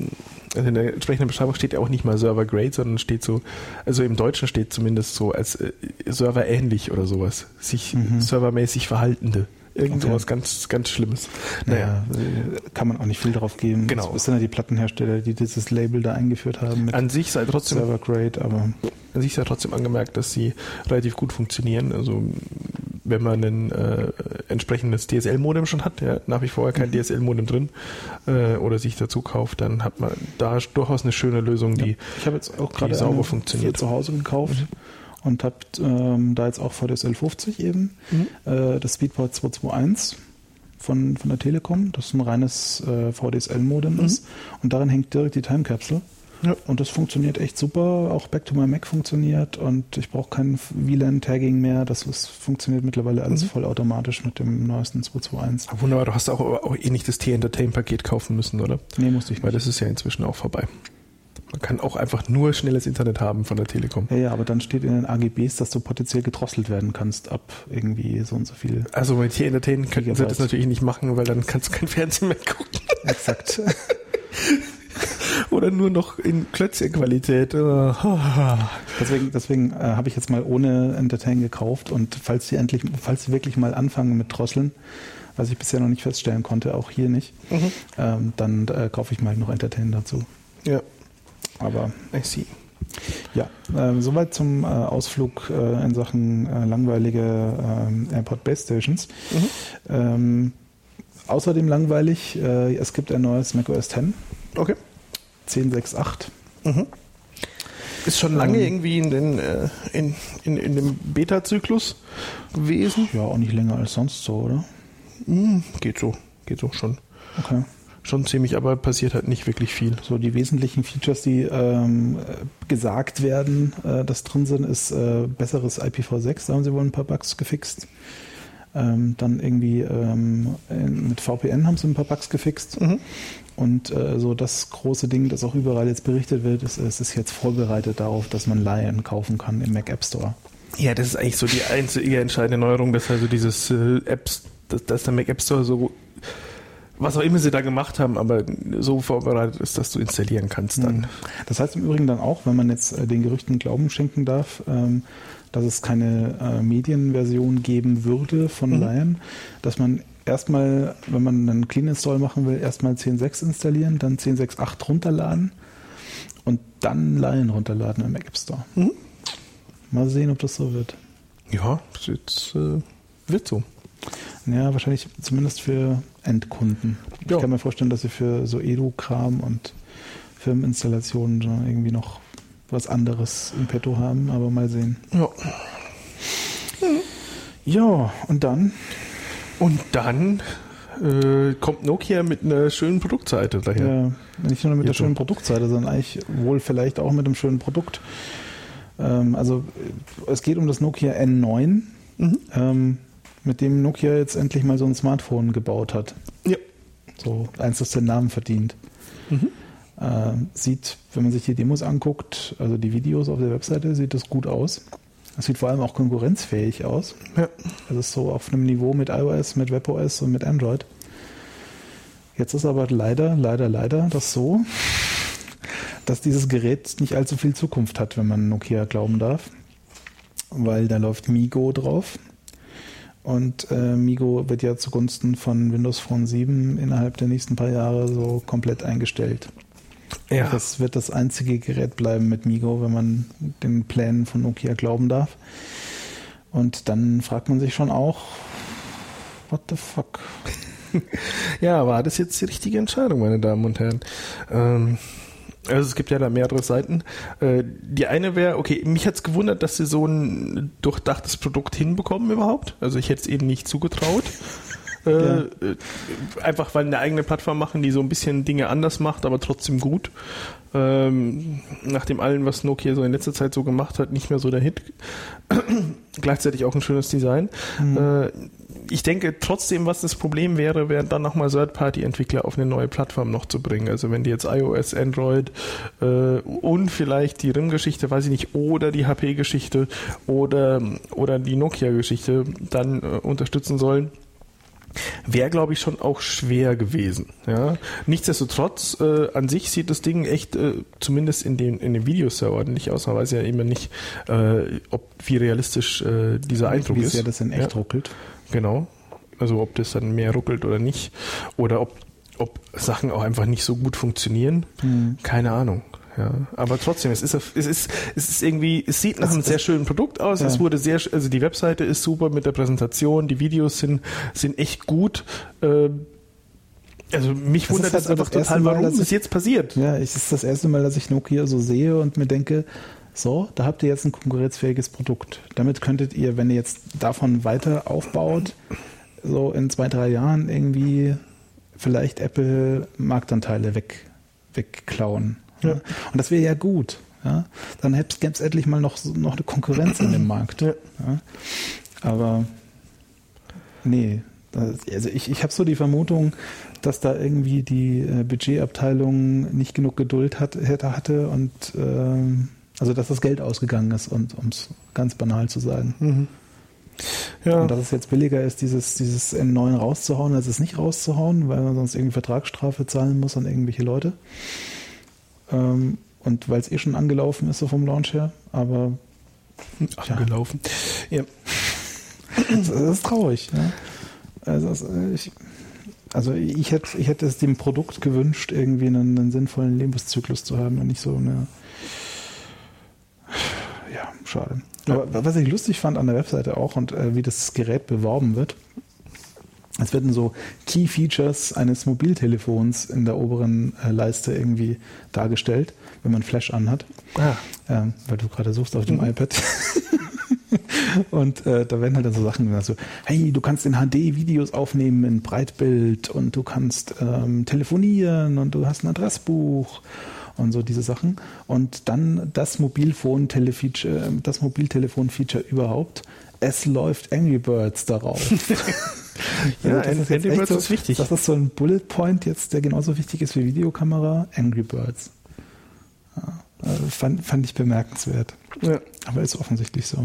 in der entsprechenden Beschreibung steht ja auch nicht mal Server-Grade, sondern steht so, also im Deutschen steht zumindest so als äh, Server-ähnlich oder sowas. Sich mhm. servermäßig verhaltende. Irgend sowas okay. ganz, ganz Schlimmes. Naja, naja, kann man auch nicht viel drauf geben. Genau. Das sind ja die Plattenhersteller, die dieses Label da eingeführt haben. Mit an sich sei trotzdem Server Grade, aber an sich sei trotzdem angemerkt, dass sie relativ gut funktionieren. Also wenn man ein äh, entsprechendes D S L-Modem schon hat, ja, nach wie vor kein mhm. D S L-Modem drin äh, oder sich dazu kauft, dann hat man da durchaus eine schöne Lösung, die, ja. ich habe jetzt auch gerade sauber funktioniert. Für zu Hause gekauft. Mhm. Und habe ähm, da jetzt auch V D S L fünfzig eben, mhm. äh, das Speedport zwei zwei eins von, von der Telekom, das ein reines äh, V D S L-Modem mhm. ist. Und darin hängt direkt die Time Capsule. Ja. Und das funktioniert echt super. Auch Back to My Mac funktioniert und ich brauche kein V LAN-Tagging mehr. Das ist, funktioniert mittlerweile alles mhm. vollautomatisch mit dem neuesten zwei zwei eins. Wunderbar, du hast auch, auch eh nicht das T-Entertain-Paket kaufen müssen, oder? Nee, musste ich nicht. Weil das ist ja inzwischen auch vorbei. Man kann auch einfach nur schnelles Internet haben von der Telekom. Ja, ja, aber dann steht in den A G Bs, dass du potenziell gedrosselt werden kannst ab irgendwie so und so viel. Also mit T-Entertain könnten sie das natürlich nicht machen, weil dann kannst du kein Fernsehen mehr gucken. Exakt. Oder nur noch in Klötzchen-Qualität. deswegen deswegen äh, habe ich jetzt mal ohne Entertain gekauft und falls sie endlich, falls sie wirklich mal anfangen mit Drosseln, was ich bisher noch nicht feststellen konnte, auch hier nicht, mhm. ähm, dann äh, kaufe ich mal noch Entertain dazu. Ja. Aber I see. Ja, äh, soweit zum äh, Ausflug äh, in Sachen äh, langweilige äh, AirPod Base Stations. Mhm. Ähm, außerdem langweilig, äh, es gibt ein neues macOS zehn. Okay. zehn Punkt sechs Punkt acht. Mhm. Ist schon lange ähm, irgendwie in, den, äh, in, in, in dem Beta-Zyklus gewesen. Ja, auch nicht länger als sonst so, oder? Mhm, geht so, geht so schon. Okay. Schon ziemlich, aber passiert halt nicht wirklich viel. So die wesentlichen Features, die ähm, gesagt werden, äh, dass drin sind, ist äh, besseres I P v sechs, da haben sie wohl ein paar Bugs gefixt. Ähm, dann irgendwie ähm, in, mit V P N haben sie ein paar Bugs gefixt. Mhm. Und äh, so das große Ding, das auch überall jetzt berichtet wird, ist, es ist jetzt vorbereitet darauf, dass man Lion kaufen kann im Mac App Store. Ja, das ist eigentlich so die einzige entscheidende Neuerung, dass also dieses äh, Apps, dass, dass der Mac App Store so, was auch immer sie da gemacht haben, aber so vorbereitet ist, dass du installieren kannst dann. Das heißt im Übrigen dann auch, wenn man jetzt äh, den Gerüchten Glauben schenken darf, ähm, dass es keine äh, Medienversion geben würde von mhm. Lion, dass man erstmal, wenn man einen Clean Install machen will, erstmal zehn Punkt sechs installieren, dann zehn Punkt sechs Punkt acht runterladen und dann Lion runterladen im Mac App Store. Mhm. Mal sehen, ob das so wird. Ja, das jetzt, äh, wird so. Ja, wahrscheinlich zumindest für Endkunden. Ja. Ich kann mir vorstellen, dass sie für so Edu-Kram und Firmeninstallationen irgendwie noch was anderes im Petto haben, aber mal sehen. Ja. Mhm. Ja, und dann? Und dann äh, kommt Nokia mit einer schönen Produktseite daher. Ja, nicht nur mit der schönen Produktseite, sondern eigentlich wohl vielleicht auch mit einem schönen Produkt. Ähm, also es geht um das Nokia N neun, mhm. ähm, mit dem Nokia jetzt endlich mal so ein Smartphone gebaut hat. Ja. So eins, das den Namen verdient. Mhm. Äh, sieht, wenn man sich die Demos anguckt, also die Videos auf der Webseite, sieht das gut aus. Es sieht vor allem auch konkurrenzfähig aus. Ja. Das ist so auf einem Niveau mit iOS, mit WebOS und mit Android. Jetzt ist aber leider, leider, leider das so, dass dieses Gerät nicht allzu viel Zukunft hat, wenn man Nokia glauben darf. Weil da läuft MeeGo drauf. Und äh, MeeGo wird ja zugunsten von Windows Phone sieben innerhalb der nächsten paar Jahre so komplett eingestellt. Ja. Das wird das einzige Gerät bleiben mit MeeGo, wenn man den Plänen von Nokia glauben darf. Und dann fragt man sich schon auch, what the fuck? Ja, war das jetzt die richtige Entscheidung, meine Damen und Herren? Ähm, also es gibt ja da mehrere Seiten. Äh, die eine wäre, okay, mich hat es gewundert, dass sie so ein durchdachtes Produkt hinbekommen überhaupt. Also ich hätte es eben nicht zugetraut. Ja. Äh, einfach weil eine eigene Plattform machen, die so ein bisschen Dinge anders macht, aber trotzdem gut. Ähm, nach dem allen, was Nokia so in letzter Zeit so gemacht hat, nicht mehr so der Hit. Gleichzeitig auch ein schönes Design. Mhm. Äh, ich denke trotzdem, was das Problem wäre, wäre dann nochmal Third-Party-Entwickler auf eine neue Plattform noch zu bringen. Also wenn die jetzt iOS, Android äh, und vielleicht die R I M-Geschichte, weiß ich nicht, oder die H P-Geschichte oder, oder die Nokia-Geschichte dann äh, unterstützen sollen, wäre, glaube ich, schon auch schwer gewesen. Ja? Nichtsdestotrotz, äh, an sich sieht das Ding echt, äh, zumindest in den, in den Videos sehr ordentlich aus. Man weiß ja immer nicht, äh, ob wie realistisch äh, dieser Eindruck wie ist. Wie sehr das in echt ja. ruckelt. Genau. Also ob das dann mehr ruckelt oder nicht. Oder ob, ob Sachen auch einfach nicht so gut funktionieren. Mhm. Keine Ahnung. Ja, aber trotzdem, es ist, es ist, es ist irgendwie, es sieht nach einem sehr schönen Produkt aus. Ja. Es wurde sehr, also die Webseite ist super mit der Präsentation, die Videos sind, sind echt gut. Also mich das wundert das halt einfach das total, Mal, warum es jetzt passiert. Ja, es ist das erste Mal, dass ich Nokia so sehe und mir denke, so, da habt ihr jetzt ein konkurrenzfähiges Produkt. Damit könntet ihr, wenn ihr jetzt davon weiter aufbaut, so in zwei, drei Jahren irgendwie vielleicht Apple Marktanteile weg, wegklauen. Ja. Und das wäre ja gut. Ja? Dann gäbe es endlich mal noch, noch eine Konkurrenz in dem Markt. Ja. Ja? Aber nee, das, also ich, ich habe so die Vermutung, dass da irgendwie die äh, Budgetabteilung nicht genug Geduld hat, hätte, hatte und äh, also dass das Geld ausgegangen ist, um es ganz banal zu sagen. Mhm. Ja. Und dass es jetzt billiger ist, dieses, dieses N neun rauszuhauen, als es nicht rauszuhauen, weil man sonst irgendwie Vertragsstrafe zahlen muss an irgendwelche Leute. Und weil es eh schon angelaufen ist, so vom Launch her, aber angelaufen. Ja. Das, das ist traurig. Ja. Also ich, Also ich hätte, ich hätte es dem Produkt gewünscht, irgendwie einen, einen sinnvollen Lebenszyklus zu haben und nicht so eine. Ja, schade. Aber was ich lustig fand an der Webseite auch und äh, wie das Gerät beworben wird, es werden so Key Features eines Mobiltelefons in der oberen äh, Leiste irgendwie dargestellt, wenn man Flash anhat. Ah. Ähm, weil du gerade suchst auf dem mhm. iPad. Und äh, da werden halt dann so Sachen gesagt, so, hey, du kannst in H D Videos aufnehmen in Breitbild und du kannst ähm, telefonieren und du hast ein Adressbuch und so diese Sachen. Und dann das Mobilfon-Telefeature, das Mobiltelefon-Feature überhaupt, es läuft Angry Birds darauf. Ja, also das ist Angry Birds so, ist wichtig. Das ist so ein Bullet Point jetzt, der genauso wichtig ist wie Videokamera, Angry Birds. Ja, also fand, fand ich bemerkenswert. Ja. Aber ist offensichtlich so.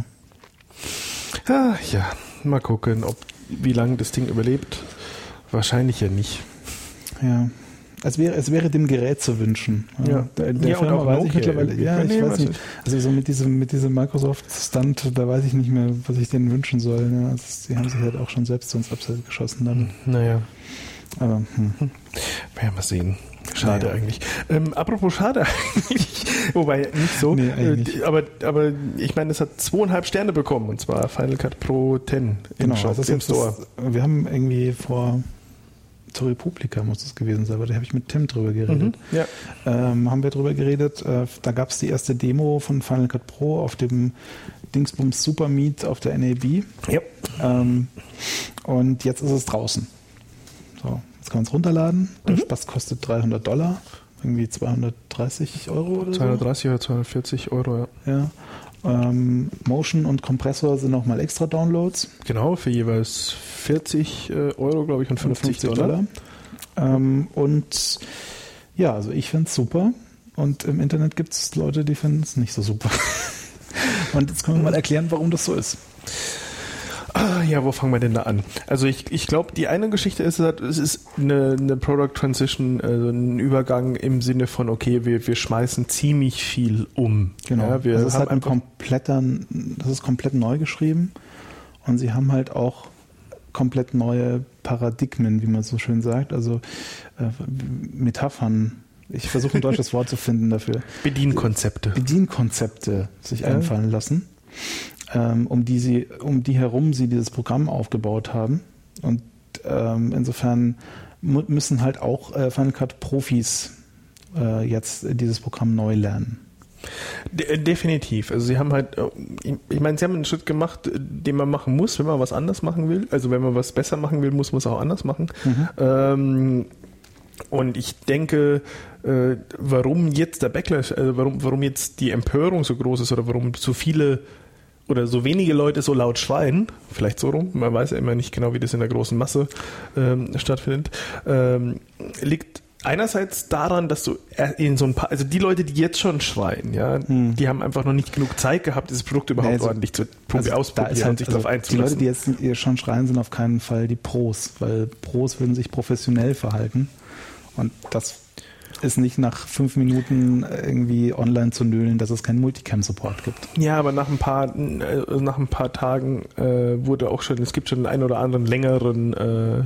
Ah, ja, mal gucken, ob wie lange das Ding überlebt. Wahrscheinlich ja nicht. Ja. Es wäre, es wäre dem Gerät zu wünschen. Ja, der, der ja, Firma und auch weiß Nokia ich mittlerweile. irgendwie. Ja, ich nee, weiß nicht. nicht. Also so mit diesem, mit diesem Microsoft-Stunt, da weiß ich nicht mehr, was ich denen wünschen soll. Ja, das, die haben sich halt auch schon selbst ins Upside geschossen damit. Naja. Aber, hm. Hm. Ja, mal sehen. Schade naja. eigentlich. Ähm, apropos schade eigentlich, wobei nicht so. Nee, äh, aber, aber ich meine, es hat zweieinhalb Sterne bekommen und zwar Final Cut Pro zehn im genau, Shop, das ist im Store. Das, wir haben irgendwie vor zur Republika muss es gewesen sein, aber da habe ich mit Tim drüber geredet. Mhm, ja. ähm, haben wir drüber geredet. Äh, da gab es die erste Demo von Final Cut Pro auf dem Dingsbums Super Meet auf der N A B. Ja. Ähm, und jetzt ist es draußen. So, jetzt kann man es runterladen. Der mhm. Spaß kostet dreihundert Dollar, irgendwie zweihundertdreißig Euro oder so. zweihundertdreißig oder zweihundertvierzig Euro, ja. Ja. Ähm, Motion und Kompressor sind nochmal extra Downloads. Genau, für jeweils vierzig Euro, glaube ich, und fünfzig Dollar. Ähm, und ja, also ich finde es super. Und im Internet gibt es Leute, die finden es nicht so super. Und jetzt können wir mal erklären, warum das so ist. Ah, ja, wo fangen wir denn da an? Also ich, ich glaube, die eine Geschichte ist, es ist eine, eine Product Transition, also ein Übergang im Sinne von, okay, wir, wir schmeißen ziemlich viel um. Genau, ja, wir das ist haben halt ein kompletter, das ist komplett neu geschrieben und sie haben halt auch komplett neue Paradigmen, wie man so schön sagt, also äh, Metaphern. Ich versuche ein deutsches Wort zu finden dafür. Bedienkonzepte. Bedienkonzepte sich ja. einfallen lassen. Um die sie, um die herum sie dieses Programm aufgebaut haben. Und ähm, insofern mu- müssen halt auch äh, Final Cut Profis äh, jetzt dieses Programm neu lernen. De- definitiv. Also sie haben halt, ich meine, sie haben einen Schritt gemacht, den man machen muss, wenn man was anders machen will. Also wenn man was besser machen will, muss man es auch anders machen. Mhm. Ähm, Und ich denke, äh, warum jetzt der Backlash, also warum, warum jetzt die Empörung so groß ist oder warum so viele oder so wenige Leute so laut schreien, vielleicht so rum, man weiß ja immer nicht genau, wie das in der großen Masse ähm, stattfindet, ähm, liegt einerseits daran, dass du in so ein paar, also die Leute, die jetzt schon schreien, ja, hm. die haben einfach noch nicht genug Zeit gehabt, dieses Produkt überhaupt also, ordentlich zu also ausprobieren halt, und sich also darauf einzulassen. Die Leute, die jetzt schon schreien, sind auf keinen Fall die Pros, weil Pros würden sich professionell verhalten und das ist nicht nach fünf Minuten irgendwie online zu nölen, dass es keinen Multicam-Support gibt. Ja, aber nach ein paar, nach ein paar Tagen äh, wurde auch schon, es gibt schon einen oder anderen längeren äh,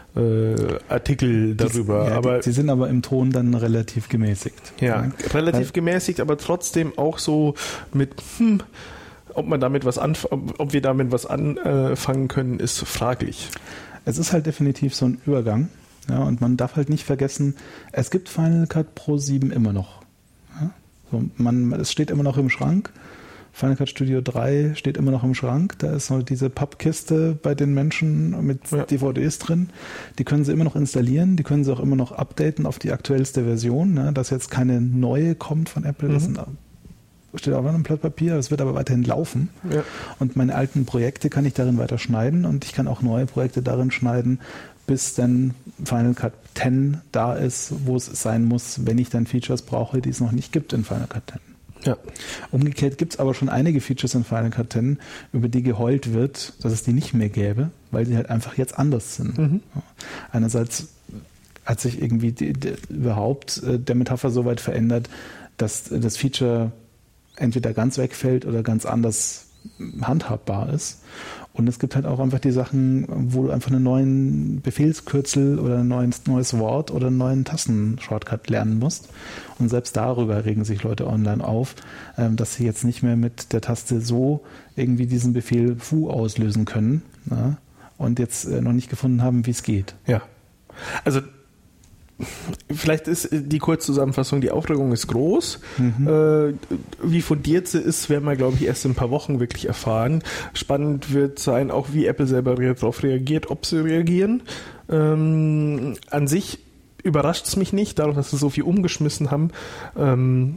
äh, Artikel darüber. Die, ja, aber die, die sind aber im Ton dann relativ gemäßigt. Ja, ja. relativ Weil, gemäßigt, aber trotzdem auch so mit, hm, ob man damit was anf- ob, ob wir damit was anfangen können, ist fraglich. Es ist halt definitiv so ein Übergang. Ja, und man darf halt nicht vergessen, es gibt Final Cut Pro sieben immer noch. Ja, so man, es steht immer noch im Schrank. Final Cut Studio drei steht immer noch im Schrank. Da ist noch diese Pappkiste bei den Menschen mit ja. D V Ds drin. Die können sie immer noch installieren. Die können sie auch immer noch updaten auf die aktuellste Version. Ne? Dass jetzt keine neue kommt von Apple, mhm. das sind, steht auf einem Blatt Papier. Das wird aber weiterhin laufen. Ja. Und meine alten Projekte kann ich darin weiter schneiden und ich kann auch neue Projekte darin schneiden, bis dann Final Cut zehn da ist, wo es sein muss, wenn ich dann Features brauche, die es noch nicht gibt in Final Cut zehn. Ja. Umgekehrt gibt es aber schon einige Features in Final Cut zehn, über die geheult wird, dass es die nicht mehr gäbe, weil sie halt einfach jetzt anders sind. Mhm. Einerseits hat sich irgendwie die, die, überhaupt äh, der Metapher so weit verändert, dass das Feature entweder ganz wegfällt oder ganz anders handhabbar ist. Und es gibt halt auch einfach die Sachen, wo du einfach einen neuen Befehlskürzel oder ein neues, neues Wort oder einen neuen Tastenshortcut lernen musst. Und selbst darüber regen sich Leute online auf, dass sie jetzt nicht mehr mit der Taste so irgendwie diesen Befehl Fu auslösen können, ja, und jetzt noch nicht gefunden haben, wie es geht. Ja, also vielleicht ist die Kurzzusammenfassung, die Aufregung ist groß. Mhm. Äh, wie fundiert sie ist, werden wir, glaube ich, erst in ein paar Wochen wirklich erfahren. Spannend wird sein, auch wie Apple selber darauf reagiert, ob sie reagieren. Ähm, an sich überrascht es mich nicht, dadurch, dass sie so viel umgeschmissen haben. Ähm,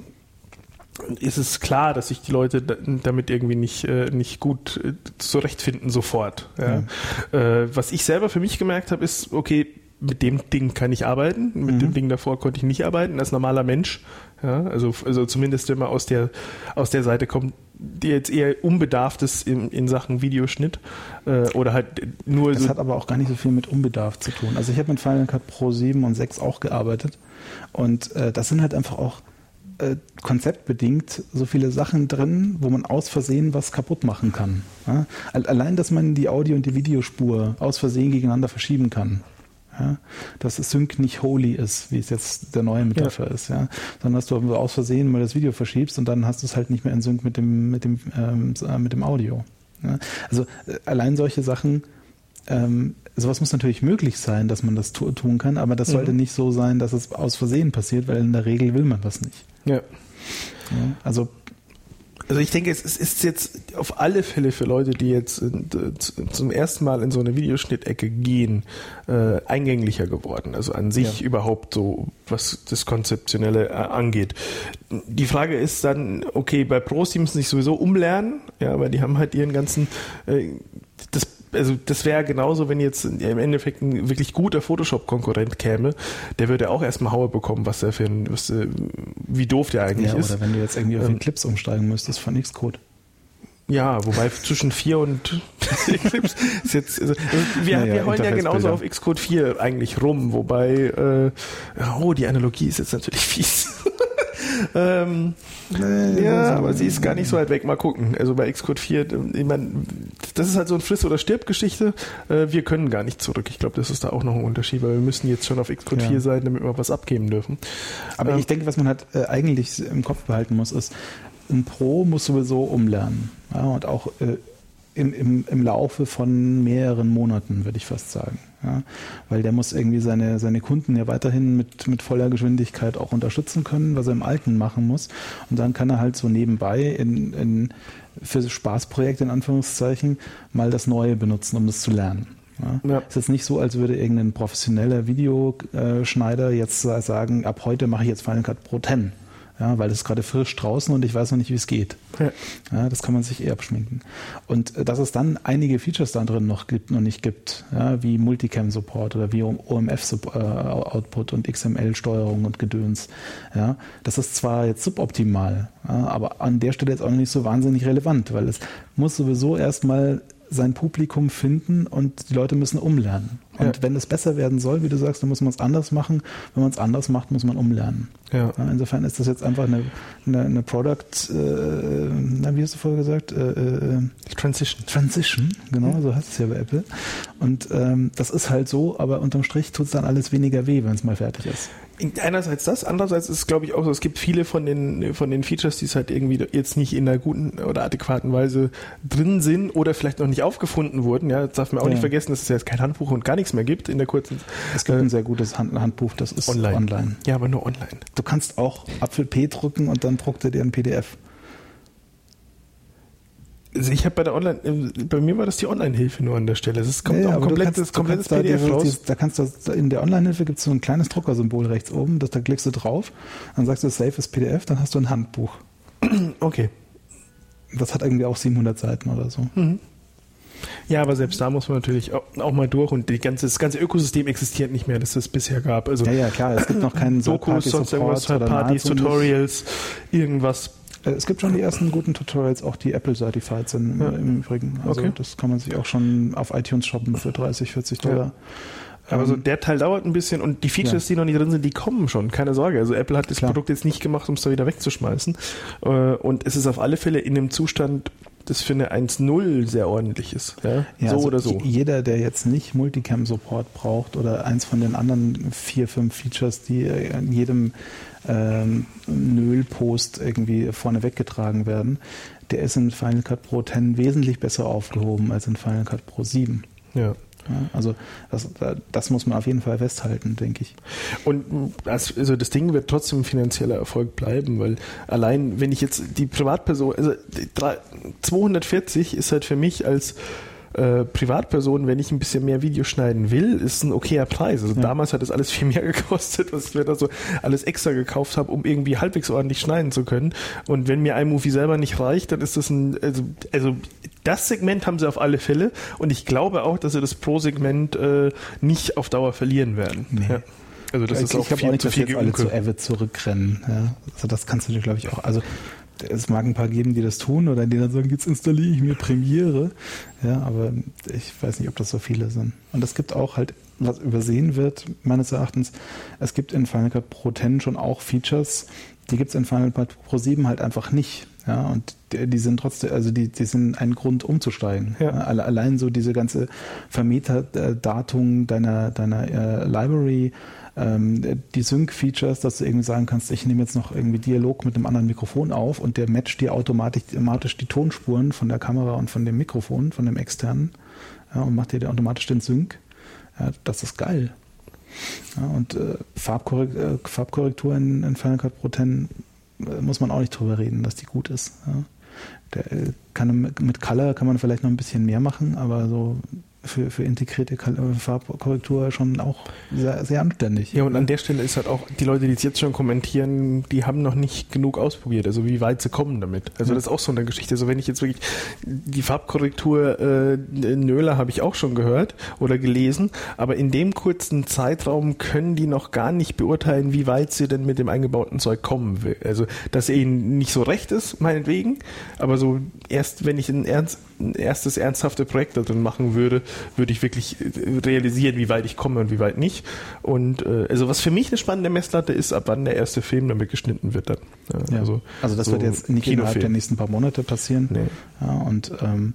ist es klar, dass sich die Leute damit irgendwie nicht, äh, nicht gut äh, zurechtfinden sofort. Ja? Mhm. Äh, was ich selber für mich gemerkt habe, ist, okay, mit dem Ding kann ich arbeiten, mit mhm. dem Ding davor konnte ich nicht arbeiten, als normaler Mensch. Ja, also, also zumindest wenn man aus der, aus der Seite kommt, die jetzt eher unbedarft ist in, in Sachen Videoschnitt äh, oder halt nur das so. Das hat aber auch gar nicht so viel mit Unbedarf zu tun. Also ich habe mit Final Cut Pro sieben und sechs auch gearbeitet und äh, das sind halt einfach auch äh, konzeptbedingt so viele Sachen drin, wo man aus Versehen was kaputt machen kann. Ja? Allein, dass man die Audio- und die Videospur aus Versehen gegeneinander verschieben kann. Ja, dass das Sync nicht holy ist, wie es jetzt der neue Metapher ja. ist, ja, sondern dass du aus Versehen mal das Video verschiebst und dann hast du es halt nicht mehr in Sync mit dem mit dem ähm, mit dem Audio. Ja. Also äh, allein solche Sachen, ähm, sowas muss natürlich möglich sein, dass man das tu- tun kann, aber das mhm. sollte nicht so sein, dass es aus Versehen passiert, weil in der Regel will man das nicht. Ja. Ja, also Also ich denke, es ist jetzt auf alle Fälle für Leute, die jetzt zum ersten Mal in so eine Videoschnittecke gehen, äh, eingänglicher geworden. Also an sich ja. überhaupt so, was das Konzeptionelle angeht. Die Frage ist dann, okay, bei Pros, die müssen sich sowieso umlernen, ja, aber die haben halt ihren ganzen, äh, das Also das wäre genauso, wenn jetzt im Endeffekt ein wirklich guter Photoshop-Konkurrent käme, der würde auch erstmal Haue bekommen, was der für ein, was, wie doof der eigentlich ja, ist. Oder wenn du jetzt irgendwie auf den Clips umsteigen müsstest von Xcode. Ja, wobei zwischen vier und Eclipse ist jetzt, also wir, naja, wir heulen ja genauso auf Xcode vier eigentlich rum, wobei, äh, oh, die Analogie ist jetzt natürlich fies. ähm, nee, ja, aber sie ist gar nicht so weit weg. Mal gucken. Also bei Xcode vier, ich meine, das ist halt so ein Friss- oder Stirb-Geschichte. Äh, wir können gar nicht zurück. Ich glaube, das ist da auch noch ein Unterschied, weil wir müssen jetzt schon auf Xcode ja. vier sein, damit wir was abgeben dürfen. Aber ähm, ich denke, was man halt äh, eigentlich im Kopf behalten muss, ist, ein Pro muss sowieso umlernen. Ja, und auch äh, im, im, im Laufe von mehreren Monaten, würde ich fast sagen. Ja, weil der muss irgendwie seine, seine Kunden ja weiterhin mit, mit voller Geschwindigkeit auch unterstützen können, was er im Alten machen muss. Und dann kann er halt so nebenbei in, in, für Spaßprojekte in Anführungszeichen mal das Neue benutzen, um das zu lernen. Ja. Ja. Es ist jetzt nicht so, als würde irgendein professioneller Videoschneider jetzt sagen, ab heute mache ich jetzt Final Cut Pro zehn. Ja, weil es ist gerade frisch draußen und ich weiß noch nicht, wie es geht. Ja. Ja, das kann man sich eher abschminken. Und äh, dass es dann einige Features da drin noch gibt, noch nicht gibt, ja, wie Multicam-Support oder wie O M F-Output und X M L-Steuerung und Gedöns. Ja, das ist zwar jetzt suboptimal, ja, aber an der Stelle jetzt auch nicht so wahnsinnig relevant, weil es muss sowieso erstmal sein Publikum finden und die Leute müssen umlernen. Und ja. wenn es besser werden soll, wie du sagst, dann muss man es anders machen. Wenn man es anders macht, muss man umlernen. Ja. Ja, insofern ist das jetzt einfach eine, eine, eine Product, äh, na, wie hast du vorher gesagt? Äh, äh, Transition. Transition, genau, ja. so heißt es ja bei Apple. Und ähm, das ist halt so, aber unterm Strich tut es dann alles weniger weh, wenn es mal fertig ist. Einerseits das, andererseits ist es, glaube ich, auch so, es gibt viele von den, von den Features, die es halt irgendwie jetzt nicht in einer guten oder adäquaten Weise drin sind oder vielleicht noch nicht aufgefunden wurden. Ja, das darf man auch ja. nicht vergessen, dass es jetzt kein Handbuch und gar nichts mehr gibt in der kurzen. Es gibt äh, ein sehr gutes Hand, Handbuch, das ist online. online. Ja, aber nur online. Du kannst auch Apfel P drücken und dann druckt er dir ein P D F. Also ich habe bei der Online, bei mir war das die Online-Hilfe nur an der Stelle. Es kommt ja, auch komplettes, komplettes P D F da, raus. Da kannst du, in der Online-Hilfe gibt es so ein kleines Druckersymbol rechts oben, das, da klickst du drauf, dann sagst du Save as P D F, dann hast du ein Handbuch. Okay. Das hat irgendwie auch siebenhundert Seiten oder so. Mhm. Ja, aber selbst da muss man natürlich auch, auch mal durch und die ganze, das ganze Ökosystem existiert nicht mehr, das es bisher gab. Also ja, ja, klar, es gibt noch keinen Dokus, sonst irgendwas, Partys, Tutorials, irgendwas. Es gibt schon die ersten guten Tutorials, auch die Apple-certified sind ja. im Übrigen. Also okay. das kann man sich auch schon auf iTunes shoppen für dreißig, vierzig Dollar. Ja. Aber ähm, so der Teil dauert ein bisschen und die Features, ja. die noch nicht drin sind, die kommen schon, keine Sorge. Also Apple hat das Klar. Produkt jetzt nicht gemacht, um es da wieder wegzuschmeißen. Und es ist auf alle Fälle in einem Zustand, das für eine eins Punkt null sehr ordentlich ist. Ja? Ja, so also oder so. Jeder, der jetzt nicht Multicam-Support braucht oder eins von den anderen vier, fünf Features, die in jedem ähm, Null-Post irgendwie vorne weggetragen werden, der ist in Final Cut Pro zehn wesentlich besser aufgehoben als in Final Cut Pro sieben. Ja. Ja, also das, das muss man auf jeden Fall festhalten, denke ich. Und das, also das Ding wird trotzdem ein finanzieller Erfolg bleiben, weil allein, wenn ich jetzt die Privatperson, also zweihundertvierzig ist halt für mich als äh, Privatperson, wenn ich ein bisschen mehr Video schneiden will, ist ein okayer Preis. Also ja. Damals hat das alles viel mehr gekostet, was ich mir da so alles extra gekauft habe, um irgendwie halbwegs ordentlich schneiden zu können. Und wenn mir iMovie selber nicht reicht, dann ist das ein, also, also das Segment haben sie auf alle Fälle und ich glaube auch, dass sie das Pro-Segment äh, nicht auf Dauer verlieren werden. Nee. Ja. Also das ich, ist auch ich viel auch nicht, zu viel dass jetzt alle zu Avid zurückrennen. Ja. Also das kannst du dir, glaube ich, auch. Also es mag ein paar geben, die das tun oder die dann sagen, jetzt installiere ich mir Premiere. Ja, aber ich weiß nicht, ob das so viele sind. Und es gibt auch halt, was übersehen wird, meines Erachtens, es gibt in Final Cut Pro zehn schon auch Features, die gibt es in Final Cut Pro sieben halt einfach nicht. Ja, und die, die sind trotzdem, also die, die sind ein Grund umzusteigen. Ja. Ja, allein so diese ganze Vermetadatung deiner, deiner äh, Library, ähm, die Sync-Features, dass du irgendwie sagen kannst, ich nehme jetzt noch irgendwie Dialog mit einem anderen Mikrofon auf und der matcht dir automatisch, automatisch die Tonspuren von der Kamera und von dem Mikrofon, von dem externen, ja, und macht dir automatisch den Sync. Ja, das ist geil. Ja, und äh, Farbkorrektur, äh, Farbkorrektur in, in Final Cut Pro zehn muss man auch nicht drüber reden, dass die gut ist. Ja. Der kann, mit Color kann man vielleicht noch ein bisschen mehr machen, aber so für, für integrierte Farbkorrektur schon auch sehr, sehr anständig. Ja, und an der Stelle ist halt auch, die Leute, die es jetzt schon kommentieren, die haben noch nicht genug ausprobiert, also wie weit sie kommen damit. Also ja. Das ist auch so eine Geschichte. Also wenn ich jetzt wirklich die Farbkorrektur äh, Nöler habe ich auch schon gehört oder gelesen, aber in dem kurzen Zeitraum können die noch gar nicht beurteilen, wie weit sie denn mit dem eingebauten Zeug kommen will. Also, dass er ihnen nicht so recht ist, meinetwegen, aber so erst, wenn ich ein, ernst, ein erstes ernsthaftes Projekt da drin machen würde, würde ich wirklich realisieren, wie weit ich komme und wie weit nicht. Und äh, also was für mich eine spannende Messlatte ist, ab wann der erste Film damit geschnitten wird dann. Ja, also, also das so wird jetzt nicht innerhalb der nächsten paar Monate passieren. Nee. Ja, und ähm,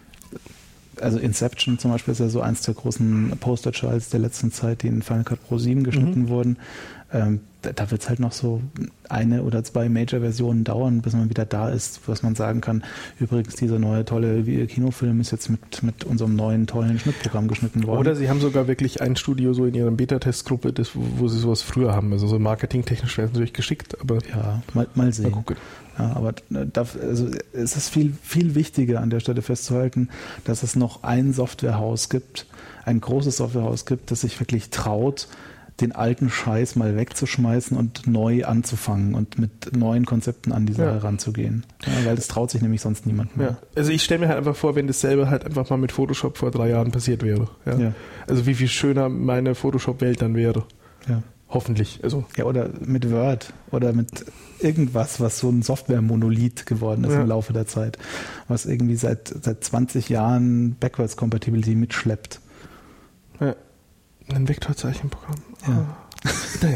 also Inception zum Beispiel ist ja so eins der großen Posterchilds der letzten Zeit, die in Final Cut Pro sieben geschnitten mhm. wurden. Ähm, da da wird es halt noch so eine oder zwei Major-Versionen dauern, bis man wieder da ist, was man sagen kann. Übrigens, dieser neue tolle Kinofilm ist jetzt mit, mit unserem neuen tollen Schnittprogramm geschnitten worden. Oder sie haben sogar wirklich ein Studio so in ihrer Beta-Testgruppe, das, wo, wo sie sowas früher haben. Also so marketingtechnisch wäre es natürlich geschickt, aber ja, mal, mal sehen. Mal gucken. Ja, aber da, also es ist viel, viel wichtiger an der Stelle festzuhalten, dass es noch ein Softwarehaus gibt, ein großes Softwarehaus gibt, das sich wirklich traut, den alten Scheiß mal wegzuschmeißen und neu anzufangen und mit neuen Konzepten an die Sache ja. ranzugehen. Ja, weil das traut sich nämlich sonst niemand mehr. Ja. Also ich stelle mir halt einfach vor, wenn dasselbe halt einfach mal mit Photoshop vor drei Jahren passiert wäre. Ja? Ja. Also wie viel schöner meine Photoshop-Welt dann wäre. Ja. Hoffentlich. Also. Ja, oder mit Word oder mit irgendwas, was so ein Software-Monolith geworden ist ja. im Laufe der Zeit, was irgendwie seit, seit zwanzig Jahren Backwards Compatibility mitschleppt. Ja. Ein Vektorzeichenprogramm. Ja. Ah. Naja.